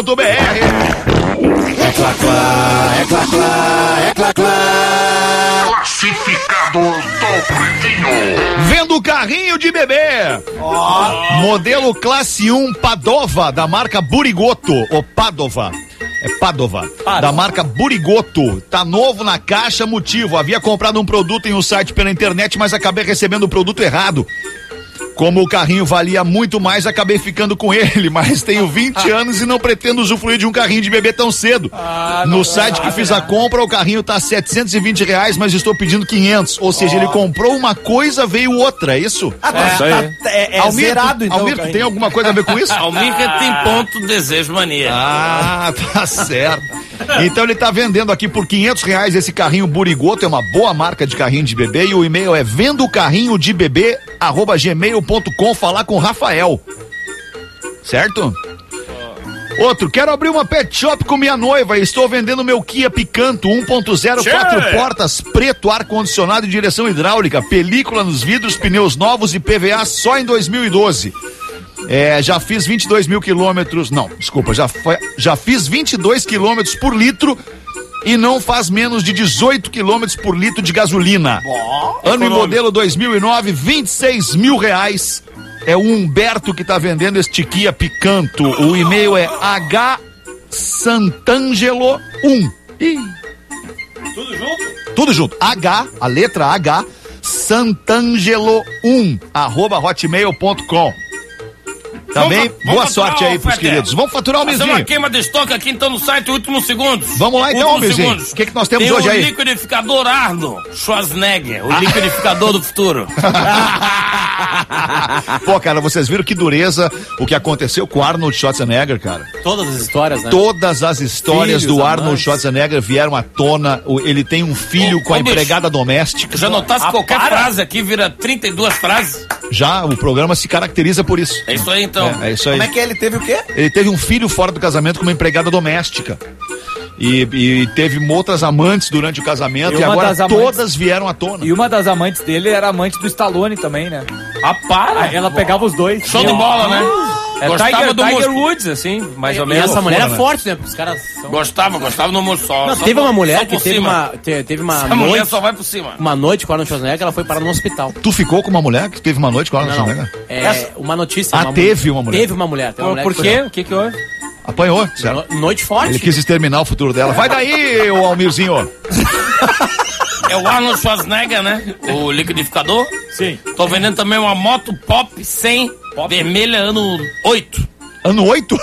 Classificados do Pretinho. Vendo carrinho de bebê. Modelo classe 1 Padova, da marca Burigoto. Ou Padova. É Padova. Da marca Burigoto. Tá novo na caixa, motivo. Havia comprado um produto em um site pela internet, mas acabei recebendo o produto errado. Como o carrinho valia muito mais, acabei ficando com ele, mas tenho 20 anos e não pretendo usufruir de um carrinho de bebê tão cedo. No site que fiz a compra, o carrinho tá R$720, mas estou pedindo 500. Ou seja, ele comprou uma coisa, veio outra, é isso? Isso aí. É zerado, então. Almir, tem alguma coisa a ver com isso? Almir tem ponto desejo mania. Ah, tá certo. Então ele tá vendendo aqui por R$500 esse carrinho Burigoto, é uma boa marca de carrinho de bebê, e o e-mail é vendocarrinhodebebê@gmail.com, falar com o Rafael. Certo? Outro, quero abrir uma pet shop com minha noiva, estou vendendo meu Kia Picanto 1.0, 4 portas, preto, ar-condicionado e direção hidráulica, película nos vidros, pneus novos e PVA só em 2012. Já fiz 22 mil quilômetros, não, desculpa, já fiz 22 quilômetros por litro e não faz menos de 18 quilômetros por litro de gasolina. Ano e modelo 2009, R$26 mil. É o Humberto que tá vendendo este Kia Picanto. O e-mail é hsantangelo1. Tudo junto. A letra H, santangelo1, @hotmail.com. Também, boa sorte aí pros queridos. Vamos faturar o Fazer uma Almirzinho. queima de estoque aqui então no site Últimos Segundos. Vamos lá então, Últimos Almirzinho. Segundos. O que nós temos Tem hoje o aí? liquidificador Arnold Schwarzenegger, o liquidificador do futuro. Pô, cara, vocês viram que dureza o que aconteceu com o Arnold Schwarzenegger, cara? Todas as histórias, né? Todas as histórias Filhos, do Arnold amantes. Schwarzenegger vieram à tona. Ele tem um filho com a bicho. empregada doméstica. Já notasse qualquer frase aqui vira 32 frases? Já o programa se caracteriza por isso. É isso aí então. É isso aí. Como é que ele teve o quê? Ele teve um filho fora do casamento com uma empregada doméstica. E teve outras amantes durante o casamento E e uma agora das amantes- todas vieram à tona. E uma das amantes dele era amante do Stallone também, né? Para! Ela pegava os dois. Show de bola, né? É Gostava do Tiger músculo. Woods, assim, mais ou E menos. essa mulher é né? forte, né? Porque os caras são... Gostava no músculo só. Não, só teve por- uma mulher só que por teve cima. teve uma Essa mulher noite... só vai por cima. Uma noite com a Arnold Schwarzenegger, ela foi parar no hospital. Tu ficou com uma mulher que teve uma noite com o Arnold Não, Schwarzenegger? uma notícia. Teve uma mulher. Teve uma mulher. Teve uma mulher Por que quê? O que houve? Apanhou, foi- certo? Noite forte. Ele quis exterminar o futuro dela. Vai daí, ô Almirzinho. É o Arnold Schwarzenegger, né? O liquidificador. Sim. Tô vendendo também uma moto Pop 100 vermelha ano 8. Ano 8?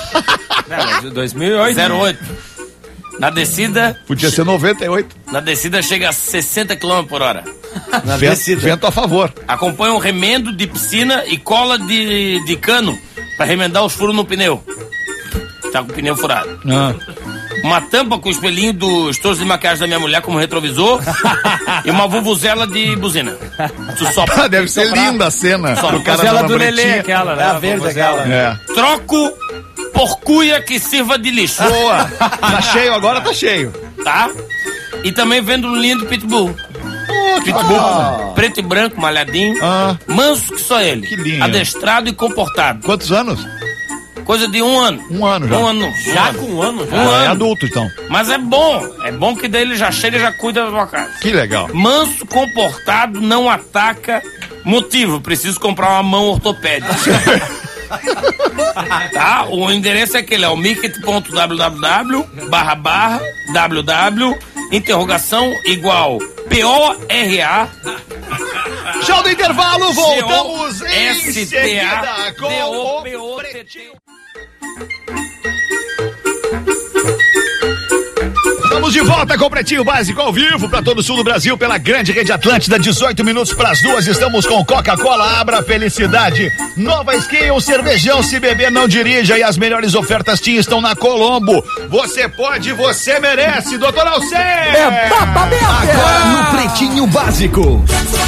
2008. 08. Na descida Podia ser 98. chega a 60 km por hora. Vento a favor. Acompanha um remendo de piscina e cola de cano pra remendar os furos no pneu. Tá com o pneu furado. Uma tampa com o espelhinho do estojo de maquiagem da minha mulher como retrovisor e uma vuvuzela de buzina. Tu sopra. Deve ser linda a cena. Só do cara Ela na do Lelê, bretinha. aquela, né? É a verde aquela. É. Troco por cuia que sirva de lixo. Boa. Tá cheio agora, tá cheio. Tá? E também vendo um lindo pitbull. Pitbull preto e branco, malhadinho. Manso que só ele. Que lindo. Adestrado e comportado. Quantos anos? Coisa de 1 ano. 1 ano já. 1 ano. Já com 1 ano? Já? É adulto, então. Mas é bom. É bom que daí ele já chega e já cuida da tua casa. Que legal. Manso, comportado, não ataca. Motivo, preciso comprar uma mão ortopédica. Tá? O endereço é aquele, é o micket.www/www interrogação igual PORA. Show do intervalo, voltamos em STA seguida com o DOPOTT. Estamos de volta com o Pretinho Básico ao vivo para todo o sul do Brasil pela grande rede Atlântida, 18 minutos para as 2. Estamos com Coca-Cola, abra felicidade. Nova Skin, um cervejão, se beber não dirija, e as melhores ofertas TIM estão na Colombo. Você pode, você merece, doutor Alcê. Agora no Pretinho Básico.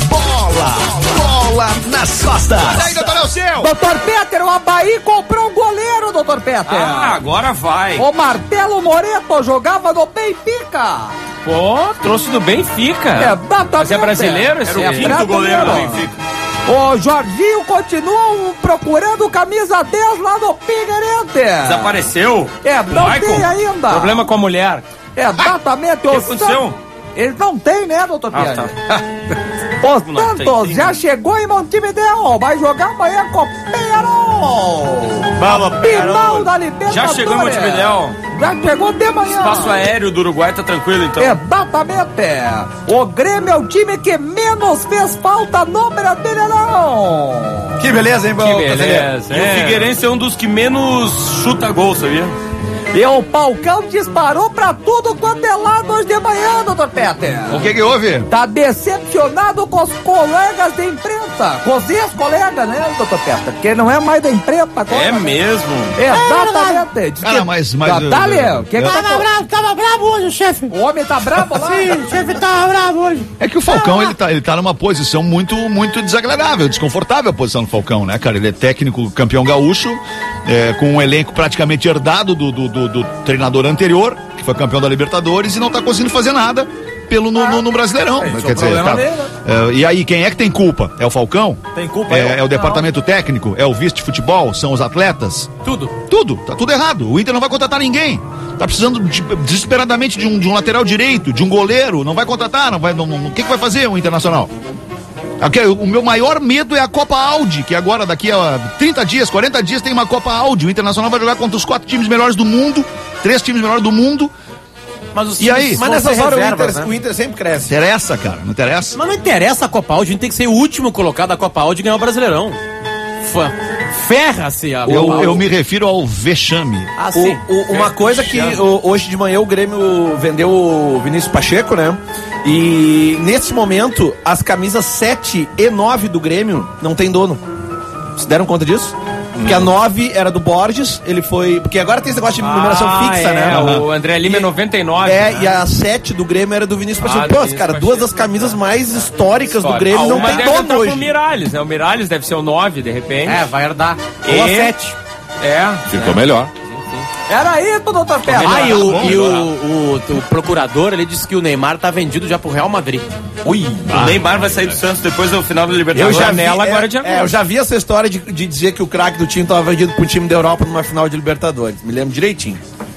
Bola nas costas. E aí, doutor Alcê? Doutor Peter, o Avaí comprou um goleiro, doutor Peter. Ah, agora vai. O Marcelo Moreto jogava no Benfica. Pô, trouxe do Benfica. Exatamente. Mas é brasileiro esse? Era o quinto goleiro do Benfica. O Jorginho continua procurando camisa 10 lá no Figueirense. Desapareceu? Não Michael? tem ainda. Problema com a mulher. Exatamente. O que aconteceu? Ele não tem, né, doutor Peter? tá. O Não Santos tem. já chegou em Montevideo. Vai jogar amanhã com o Peñarol. Vamos, Final da Libertadores. Já chegou em Montevideo? Já chegou de manhã. Espaço aéreo do Uruguai tá tranquilo, então. Exatamente. O Grêmio é o time que menos fez falta no Brasileirão. Que beleza, hein, Que beleza. E o Figueirense é um dos que menos chuta gol, sabia? E o Falcão disparou pra tudo quanto é lado hoje de manhã, doutor Peter. O que houve? Tá decepcionado com os colegas de imprensa. Com os ex-colegas, né, doutor Peter? Porque não é mais da imprensa agora. É mesmo? Exatamente. Diz Cara, que- mas Dale, o que Tava bravo hoje, chefe. O homem tá bravo lá? Sim, o chefe tava bravo hoje. É que o Falcão, ele tá numa posição muito desagradável, desconfortável a posição do Falcão, né, cara? Ele é técnico campeão gaúcho, com um elenco praticamente herdado do treinador anterior, que foi campeão da Libertadores, e não tá conseguindo fazer nada no Brasileirão. Quer dizer, tá, e aí, quem é que tem culpa? É o Falcão? Tem culpa? É o departamento técnico? É o vice de futebol? São os atletas? Tudo. Tá tudo errado. O Inter não vai contratar ninguém. Tá precisando desesperadamente de um lateral direito, de um goleiro. Não vai contratar, o que vai fazer o Internacional? O meu maior medo é a Copa Audi, que agora, daqui a 30 dias, 40 dias, tem uma Copa Audi. O Internacional vai jogar contra os 4 times melhores do mundo, 3 times melhores do mundo. Mas E aí? Mas nessas horas reservas, o Inter sempre cresce. Interessa, cara, não interessa? Mas não interessa a Copa Audi, a gente tem que ser o último colocado da Copa Audi e ganhar o Brasileirão. Ferra-se a Copa Audi. Eu me refiro ao vexame. Ah, sim. Uma coisa que hoje de manhã o Grêmio vendeu o Vinícius Pacheco, né? E nesse momento, as camisas 7 e 9 do Grêmio não tem dono. Vocês deram conta disso? Porque a 9 era do Borges, ele foi... Porque agora tem esse negócio de numeração fixa, né? O André Lima é 99. E a 7 do Grêmio era do Vinícius Pacheco. do Pô, Vinícius cara, Pacheco. duas das camisas mais históricas do Grêmio não Uma tem deve dono entrar hoje. pro Miralles, né? O Miralles deve ser o 9, de repente. Vai herdar. Ou a 7. Ficou melhor. Era isso, doutor Peter. O procurador, ele disse que o Neymar tá vendido já pro Real Madrid. Ui, o Neymar vai sair do Santos depois do final da Libertadores. Eu já vi essa história de dizer que o craque do time tava vendido pro time da Europa numa final de Libertadores. Me lembro direitinho.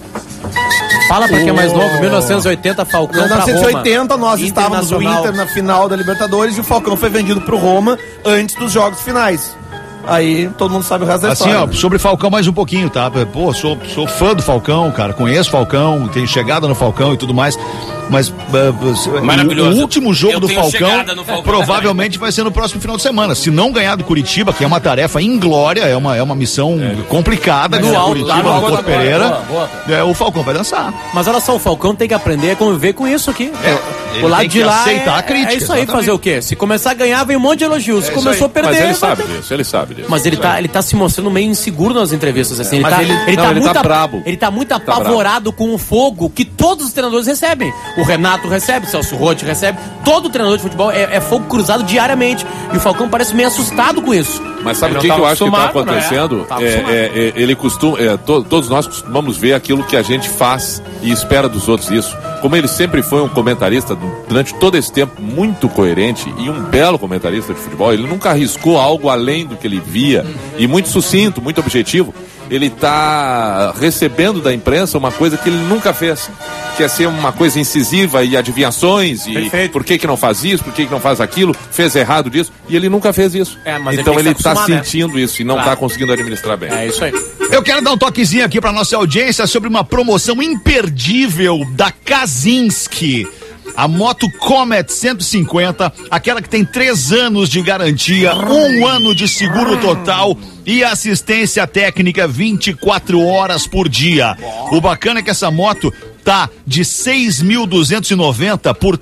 Fala pra quem é mais novo, 1980, Falcão Em pra Roma. 1980 nós estávamos o Inter na final da Libertadores e o Falcão foi vendido pro Roma antes dos jogos finais. Aí todo mundo sabe o resto da história. Assim, ó, sobre Falcão mais um pouquinho, tá? Pô, sou fã do Falcão, cara, conheço o Falcão, tenho chegada no Falcão e tudo mais, mas Maravilhoso. o último jogo Eu do tenho Falcão, chegada no Falcão provavelmente vai ser no próximo final de semana. Se não ganhar do Curitiba, que é uma tarefa inglória, é uma missão complicada No ganhar alto, Curitiba lá no no alto Porto agora. Pereira, Boa. o Falcão vai dançar. Mas olha só, o Falcão tem que aprender a conviver com isso aqui. Ele O lado tem de que lá aceitar a crítica, é isso aí, exatamente. fazer o quê? Se começar a ganhar, vem um monte de elogios. Se começou a perder... Mas ele vai sabe ter- disso, ele sabe disso. Mas ele tá se mostrando meio inseguro nas entrevistas, assim. Mas ele tá brabo. Ele tá muito apavorado com o fogo que todos os treinadores recebem. O Renato recebe, o Celso Roth recebe. Todo treinador de futebol é fogo cruzado diariamente. E o Falcão parece meio assustado com isso. Mas sabe Ele o que, não que eu acho que está acostumado, né? acontecendo? Tá acostumado. Ele costuma. Todos nós costumamos ver aquilo que a gente faz e espera dos outros isso. como ele sempre foi um comentarista durante todo esse tempo muito coerente e um belo comentarista de futebol, ele nunca arriscou algo além do que ele via e muito sucinto, muito objetivo. Ele está recebendo da imprensa uma coisa que ele nunca fez, que é ser uma coisa incisiva e adivinhações e por que não faz isso, por que não faz aquilo, fez errado disso, e ele nunca fez isso. Mas então ele está né? sentindo isso e não está conseguindo administrar bem. É isso aí. Eu quero dar um toquezinho aqui para nossa audiência sobre uma promoção imperdível da Kazinski. A moto Comet 150, aquela que tem 3 anos de garantia, 1 ano de seguro total e assistência técnica 24 horas por dia. O bacana é que essa moto tá de 6.290 por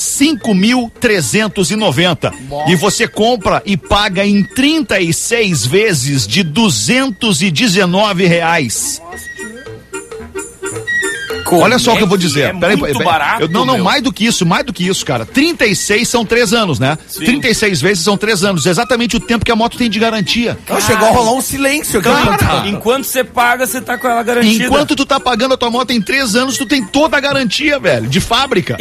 5.390 e você compra e paga em 36 vezes de R$219. Olha só o que eu vou dizer. Peraí, barato, mais do que isso, cara. 36 são 3 anos, né? Sim. 36 vezes são 3 anos. Exatamente o tempo que a moto tem de garantia. Chegou a rolar um silêncio aqui. Enquanto você paga, você tá com ela garantida. Enquanto tu tá pagando a tua moto em 3 anos, tu tem toda a garantia, velho, de fábrica.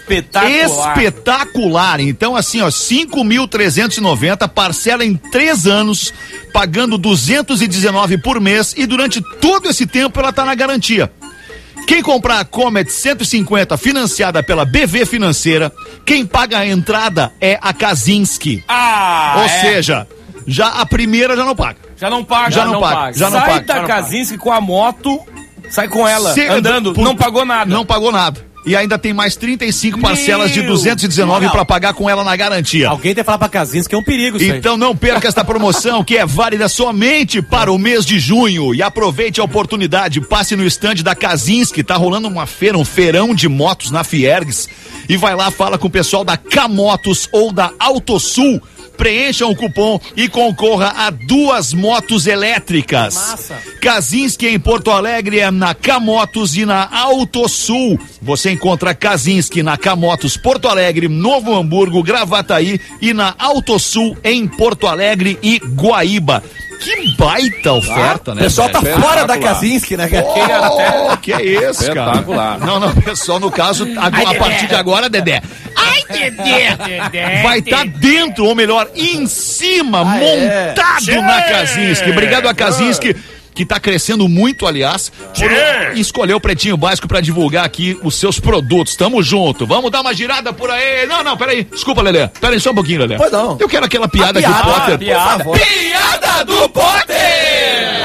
Espetacular. Então, assim, ó, 5.390, parcela em 3 anos, pagando 219 por mês e durante todo esse tempo ela tá na garantia. Quem comprar a Comet 150 financiada pela BV Financeira, quem paga a entrada é a Kazinski. Ou seja, já a primeira já não paga. Já não paga. Sai da Kazinski com a moto, sai com ela, andando, não pagou nada. Não pagou nada. E ainda tem mais 35 parcelas de 219 para pagar com ela na garantia. Alguém tem que falar pra Kazinski que é um perigo isso Então não perca esta promoção que é válida somente para o mês de junho. E aproveite a oportunidade, passe no estande da Kazinski, tá rolando uma feira, um feirão de motos na Fiergues. E vai lá, fala com o pessoal da K-Motos ou da AutoSul. Preencham o cupom e concorra a 2 motos elétricas. Massa. Kazinski em Porto Alegre é na K-Motos e na AutoSul. Você encontra Kazinski na K-Motos Porto Alegre, Novo Hamburgo, Gravataí e na AutoSul em Porto Alegre e Guaíba. Que baita oferta, né? O pessoal tá fora da Kazinski, né? Que é isso, cara? Espetacular. Não, pessoal, no caso, a partir de agora, Dedé. Ai, Dedé! Vai estar dentro, ou melhor, em cima, montado na Kazinski. Obrigado a Kazinski, que tá crescendo muito, aliás, por escolher o Pretinho Básico pra divulgar aqui os seus produtos. Tamo junto. Vamos dar uma girada por aí. Não, peraí. Desculpa, Lelê. Peraí só um pouquinho, Lelê. Pois não. Eu quero aquela piada que o Potter... Piada do Potter!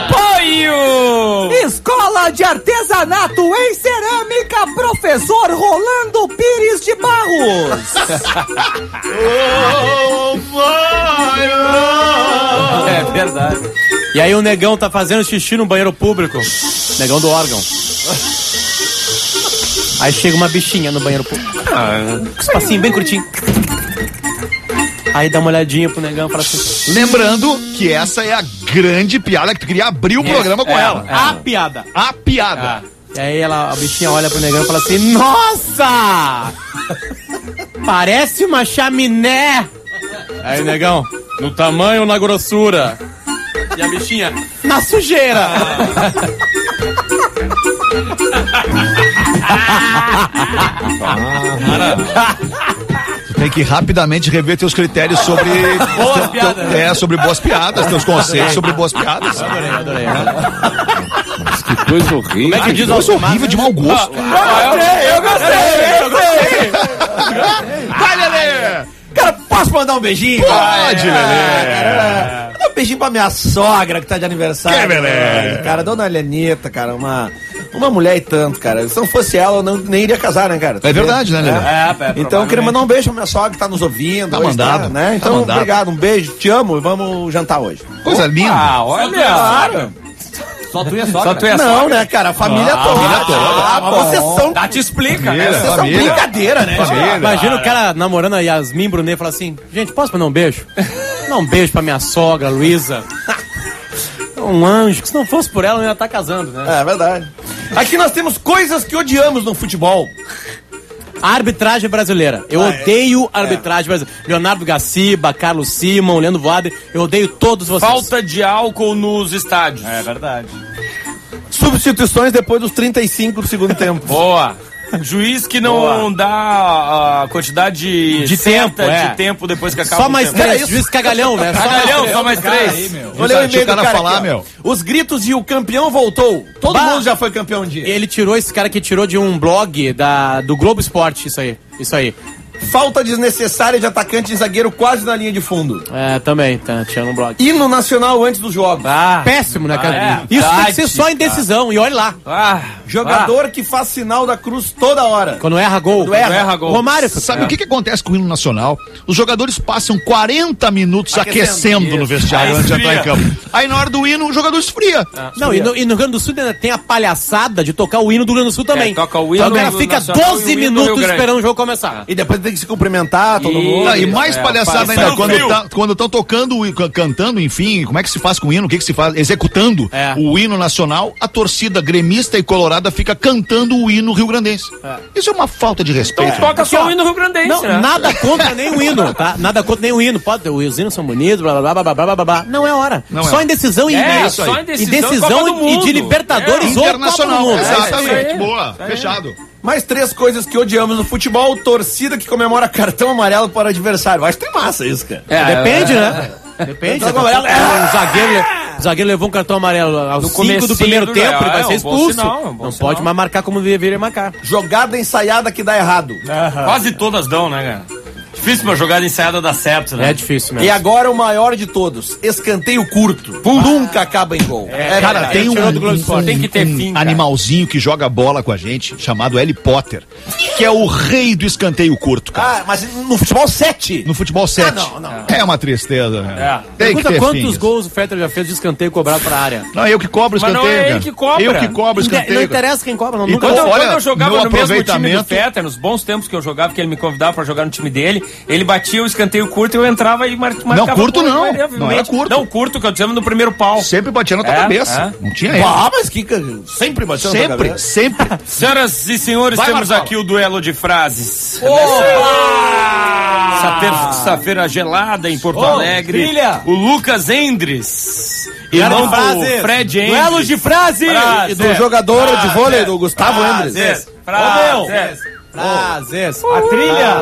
Apoio! Escola de Artesanato em Cerâmica, professor Rolando Pires de Barros. É verdade. E aí o negão tá fazendo xixi no banheiro público. Negão do órgão. Aí chega uma bichinha no banheiro público. Espacinho bem curtinho. Aí dá uma olhadinha pro negão e fala assim... Lembrando que essa é a grande piada que tu queria abrir o programa com ela. A piada. A piada. E aí a bichinha olha pro negão e fala assim... Nossa! Parece uma chaminé. Aí, negão, no tamanho ou na grossura? E a bichinha, na sujeira. Tu tem que rapidamente rever teus critérios sobre boas piadas. Sobre boas piadas, teus conceitos sobre boas piadas. Adorei. Mas que coisa horrível. Como é que diz coisa horrível de mau gosto. Eu gostei. Vai, Lelê! Cara, posso mandar um beijinho? Pode, Lelê. Mandar um beijinho pra minha sogra que tá de aniversário. Que beleza. Cara, dona Helenita, cara, uma mulher e tanto, cara. Se não fosse ela, eu nem iria casar, né, cara? É verdade, né, Lelê? Então eu queria mandar um beijo pra minha sogra que tá nos ouvindo. Tá hoje, mandado. né? Então, tá mandado. obrigado, um beijo, te amo e vamos jantar hoje. Coisa linda. Olha. Claro. Só tu e a sogra. Não, né, cara? A família toda. Mas vocês são... Tá, te explica, né? Vocês são brincadeira, né? Imagina o cara namorando a Yasmin Brunet e falar assim... Gente, posso mandar um beijo? Dá um beijo pra minha sogra, Luísa. Um anjo, que se não fosse por ela, eu ia estar casando, né? É verdade. Aqui nós temos coisas que odiamos no futebol. A arbitragem brasileira. Eu odeio a arbitragem brasileira. Leonardo Gaciba, Carlos Simon, Leandro Voaden. Eu odeio todos vocês. Falta de álcool nos estádios. É verdade. Substituições depois dos 35 do segundo tempo. Boa. Juiz que não dá a quantidade de tempo depois que acaba. Só mais 3, juiz cagalhão, né? Só mais 3. Olha o e-mail do cara falar, meu. Os gritos e o campeão voltou. Todo mundo já foi campeão um dia. Ele tirou, esse cara que tirou de um blog do Globo Esporte, isso aí. Falta desnecessária de atacante e zagueiro quase na linha de fundo. Também, tinha no blog. Hino nacional antes dos jogos. Péssimo, né, cara? Isso tem que ser só indecisão, e olha lá. Jogador que faz sinal da cruz toda hora. Quando erra gol. Romário. Sabe o que acontece com o hino nacional? Os jogadores passam 40 minutos aquecendo no vestiário antes de entrar em campo. Aí na hora do hino, o jogador esfria. Não, e no Rio Grande do Sul ainda tem a palhaçada de tocar o hino do Rio Grande do Sul também. Toca o hino o cara fica 12 minutos esperando o jogo começar. E depois tem que se cumprimentar, todo mundo. E mais palhaçada ainda, quando estão tocando, cantando, enfim, como é que se faz com o hino? O que se faz? Executando o hino nacional, a torcida gremista e colorada fica cantando o hino rio-grandense. Isso é uma falta de respeito. Então toca só o hino rio-grandense, não, né? Nada contra nem o hino, tá? Nada contra nem o hino. Os hinos são bonitos, blá, blá, blá, blá, blá, blá, blá. Não é hora. Só indecisão indecisão e de Libertadores ou internacional. Copa do Mundo. Exatamente. Boa. Fechado. Mais 3 coisas que odiamos no futebol: torcida que comemora cartão amarelo para o adversário. Acho que tem massa isso, cara. Depende, né? Depende. O zagueiro levou um cartão amarelo aos 5 do primeiro tempo, ele vai ser expulso. Não pode mais marcar como deveria marcar. Jogada ensaiada que dá errado. Quase todas dão, né, cara? Difícil uma jogada ensaiada dar certo, né? É difícil mesmo. E agora o maior de todos: escanteio curto. Nunca acaba em gol. Cara, tem tem que ter fim, cara. Animalzinho que joga bola com a gente, chamado Harry Potter, que é o rei do escanteio curto, cara. Mas no futebol 7. No futebol 7. Não. É uma tristeza, né? Tem que Pergunta ter quantos fim. gols o Fetter já fez de escanteio cobrado pra área. Não, eu que cobro o escanteio, não é ele cara. que cobra. Eu que cobro o escanteio. Não interessa quem cobra, não. Então, Nunca. Quando olha, eu jogava meu no mesmo time do aproveitamento- Fetter, nos bons tempos que eu jogava, que ele me convidava pra jogar no time dele, ele batia o escanteio curto e eu entrava e marcava. Não, curto gol, não. invariavelmente. Não era curto. Não, curto, que eu dizia no primeiro pau. Sempre batia na tua cabeça. Não tinha erro. Mas que sempre bateu na tua cabeça. Sempre. Senhoras e senhores, temos aqui o duelo de frases. Terça-feira gelada em Porto Alegre. Brilha. O Lucas Endres. Irmão do Fred Endres. Duelo de frases. E do jogador de vôlei, do Gustavo Endres. Frases. Frases. A trilha.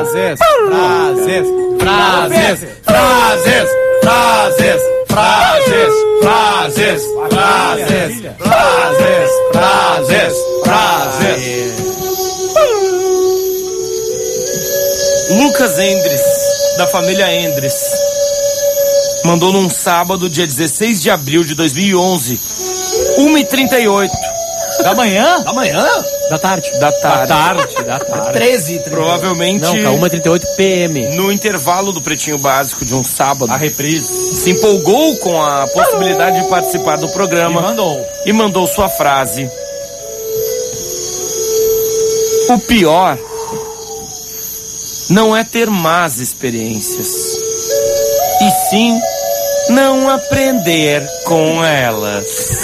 Lucas Endres, da família Endres, mandou num sábado, dia 16 de abril de 2011, 1h38. Da manhã? Da tarde. 13. Provavelmente. Não, cara, 1h38 PM. No intervalo do Pretinho Básico de um sábado, A reprise. se empolgou com a possibilidade de participar do programa e mandou sua frase. O pior não é ter más experiências, e sim não aprender com elas.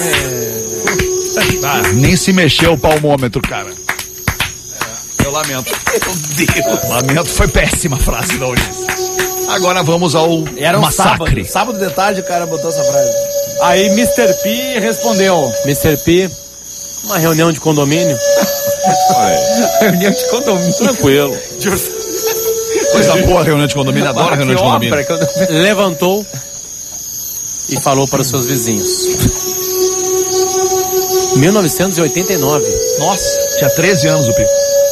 Nem se mexeu o palmômetro, cara. Eu lamento. Meu Deus. Lamento, foi péssima a frase da Ulisses. Agora vamos ao Era um massacre. sábado de tarde o cara botou essa frase. Aí Mr. P respondeu. Mr. P, uma reunião de condomínio. Reunião de condomínio. Tranquilo. Coisa boa, reunião de condomínio. Adoro reunião de condomínio. Levantou e falou para os seus vizinhos. 1989. Nossa, tinha 13 anos o Pico.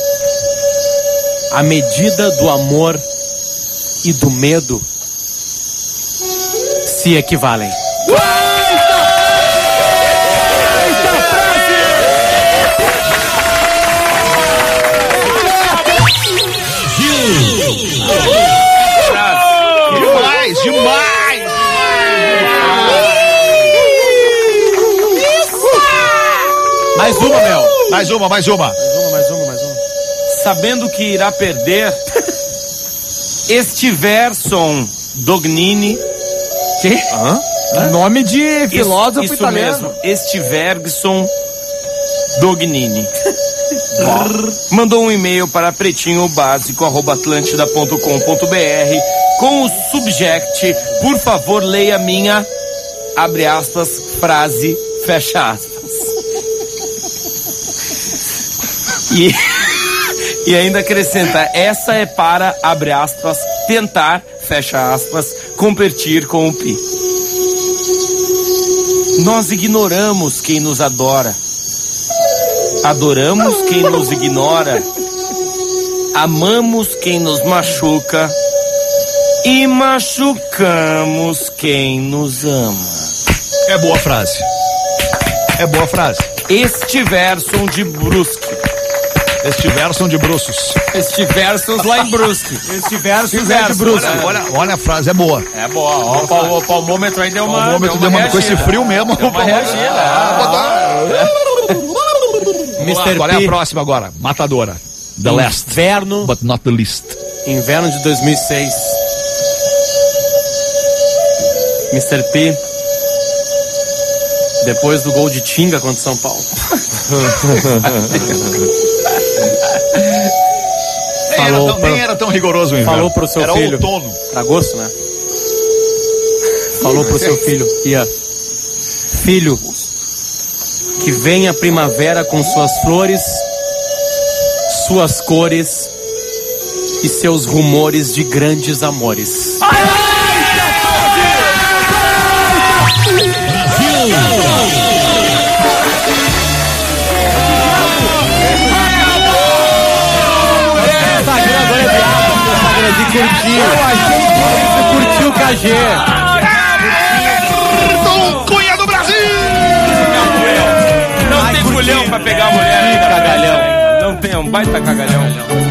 A medida do amor e do medo se equivalem. Demais! Mais uma, Mel. Mais uma. Sabendo que irá perder, Estiverson Dognini. Que? Nome de filósofo isso italiano. mesmo, Estiverson Dognini. Mandou um e-mail para pretinhobásico@atlantida.com.br com o subject: por favor, leia minha, abre aspas, frase, fecha aspas. E E ainda acrescenta, essa é para, abre aspas, tentar, fecha aspas, competir com o Pi. Nós ignoramos quem nos adora. Adoramos quem nos ignora. Amamos quem nos machuca. E machucamos quem nos ama. É boa frase. É boa frase. Este verso de Brusque. Este verso de Bruços. Este verso lá em Brusque. Este verso é de Brusque. Olha a frase, é boa. É boa. Ó, o palmômetro aí deu uma. O palmômetro deu uma com esse frio mesmo. Deu uma reagida. Qual é a próxima agora? Matadora. The last. Inverno. But not the least. Inverno de 2006. Mr. P. Depois do gol de Tinga contra São Paulo. Nem era tão rigoroso o inverno. Falou pro seu era filho. Outono. Agosto, né? Falou pro seu filho. Filho, que venha a primavera com suas flores, suas cores e seus rumores de grandes amores. Curtiu o KG. Cunha do Brasil! Não tem culhão pra pegar a mulher ainda. Cagalhão. Não tem, um baita cagalhão.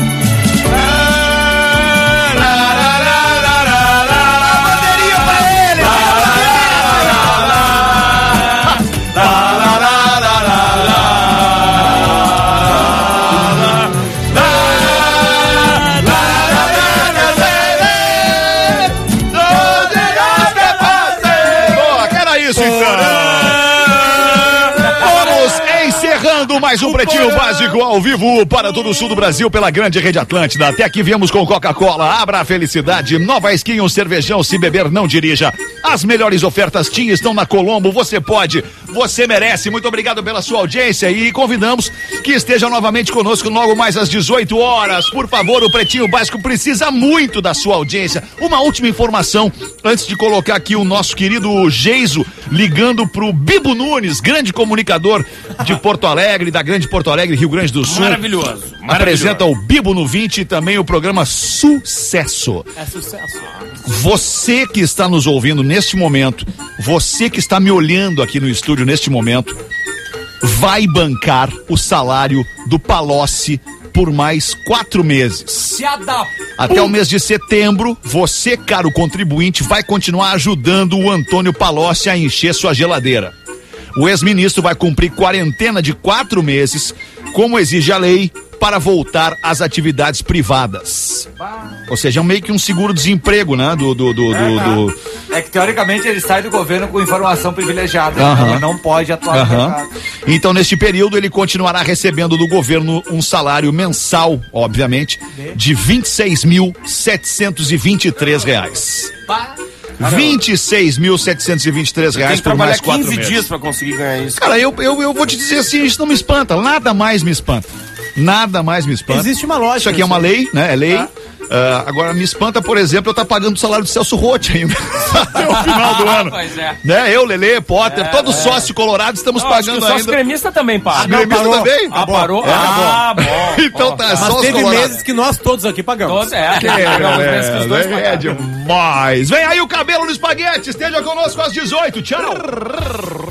Mais um Pretinho Básico ao vivo para todo o sul do Brasil pela grande rede Atlântida. Até aqui viemos com Coca-Cola, abra a felicidade, Nova Skin, um cervejão, se beber não dirija. As melhores ofertas TIM estão na Colombo, você pode, você merece. Muito obrigado pela sua audiência e convidamos que esteja novamente conosco logo mais às 18 horas. Por favor, o Pretinho Básico precisa muito da sua audiência. Uma última informação antes de colocar aqui o nosso querido Geiso ligando pro Bibo Nunes, grande comunicador de Porto Alegre, da grande Porto Alegre, Rio Grande do Sul. Maravilhoso. Apresenta o Bibo no 20 e também o programa Sucesso. É sucesso. Você que está nos ouvindo neste momento, você que está me olhando aqui no estúdio neste momento, vai bancar o salário do Palocci por mais 4 meses. Até o mês de setembro, você, caro contribuinte, vai continuar ajudando o Antônio Palocci a encher sua geladeira. O ex-ministro vai cumprir quarentena de 4 meses, como exige a lei, para voltar às atividades privadas. Ou seja, é meio que um seguro-desemprego, né? É que teoricamente ele sai do governo com informação privilegiada, mas não pode atuar no mercado. Então, neste período, ele continuará recebendo do governo um salário mensal, obviamente, de R$ 26.723. R$ 26.723 por mais 4 meses. 15 dias pra conseguir ganhar isso. Cara, eu vou te dizer assim, isso não me espanta, nada mais me espanta. Nada mais me espanta. Existe uma lógica. Isso aqui é uma lei, né? É lei. Agora me espanta, por exemplo, eu estar pagando o salário do Celso Roth ainda até o final do ano. Pois é. Né? Eu, Lelê, Potter, todos sócio colorado, estamos pagando ainda. O sócio gremista também paga. Gremista também? Parou? Bom. Então tá, só os teve colorados. meses que nós todos aqui pagamos. É demais. Vem aí o Cabelo no Espaguete, esteja conosco às 18. Tchau.